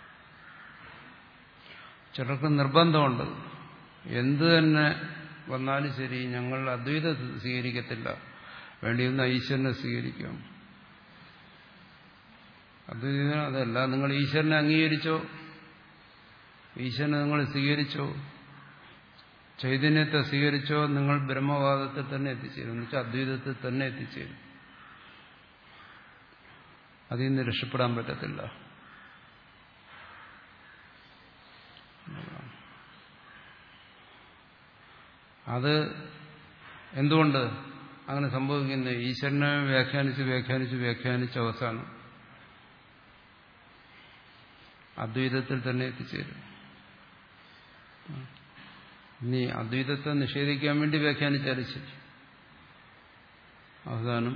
ചിലർക്ക് നിർബന്ധമുണ്ട്, എന്ത് തന്നെ വന്നാലും ശരി ഞങ്ങൾ അദ്വൈതം സ്വീകരിക്കത്തില്ല, വേണ്ടിയിരുന്ന ഈശ്വരനെ സ്വീകരിക്കാം. അദ്വൈതം അതല്ല, നിങ്ങൾ ഈശ്വരനെ അംഗീകരിച്ചോ, ഈശ്വരനെ നിങ്ങൾ സ്വീകരിച്ചോ, ചൈതന്യത്തെ സ്വീകരിച്ചോ, നിങ്ങൾ ബ്രഹ്മവാദത്തിൽ തന്നെ എത്തിച്ചേരും. എന്ന് വെച്ചാൽ അദ്വൈതത്തിൽ തന്നെ എത്തിച്ചേരും. അതിൽ നിന്ന് രക്ഷപ്പെടാൻ പറ്റത്തില്ല. അത് എന്തുകൊണ്ട് അങ്ങനെ സംഭവിക്കുന്നത്? ഈശ്വരനെ വ്യാഖ്യാനിച്ച് വ്യാഖ്യാനിച്ച് വ്യാഖ്യാനിച്ച് അവസാനം അദ്വൈതത്തിൽ തന്നെ എത്തിച്ചേരും. ഇനി അദ്വൈതത്തെ നിഷേധിക്കാൻ വേണ്ടി വ്യാഖ്യാനിച്ചാലും ശരി, അവസാനം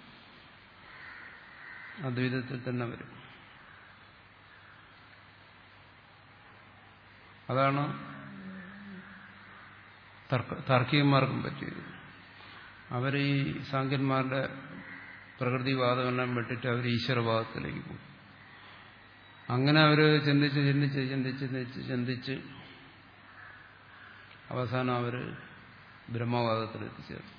അദ്വൈതത്തിൽ തന്നെ വരും. അതാണ് താർക്കികന്മാർക്കും പറ്റിയത്. അവർ ഈ സാങ്കന്മാരുടെ പ്രകൃതിവാദമെല്ലാം വിട്ടിട്ട് അവർ ഈശ്വരവാദത്തിലേക്ക് പോകും. അങ്ങനെ അവർ ചിന്തിച്ച് ചിന്തിച്ച് ചിന്തിച്ച് ചിന്തിച്ച് ചിന്തിച്ച് അവസാനം അവർ ബ്രഹ്മവാദത്തിൽ എത്തിച്ചേർന്നു.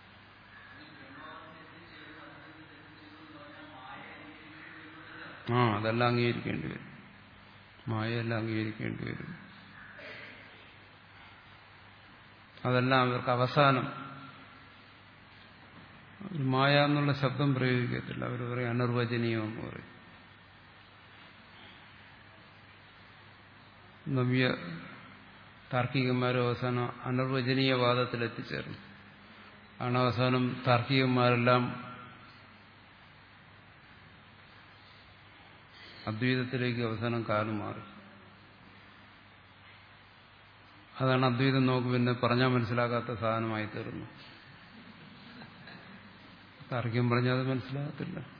ആ അതെല്ലാം അംഗീകരിക്കേണ്ടി വരും. മായയെല്ലാം അംഗീകരിക്കേണ്ടി വരും. അതെല്ലാം അവർക്ക് അവസാനം മായ എന്നുള്ള ശബ്ദം പ്രയോഗിക്കത്തില്ല. അവർ പറയും അനിർവചനീയമെന്ന് പറയും. നവ്യ താർക്കികന്മാരും അവസാനം അനിർവചനീയ വാദത്തിൽ എത്തിച്ചേർന്നു. ആണ് അവസാനം താർക്കികന്മാരെല്ലാം അദ്വൈതത്തിലേക്ക് അവസാനം കാലുമാറി. അതാണ് അദ്വൈതം നമുക്ക് പിന്നെ പറഞ്ഞാൽ മനസ്സിലാക്കാത്ത സാധനമായി തീർന്നു. താർക്കികം പറഞ്ഞാൽ അത് മനസ്സിലാകത്തില്ല.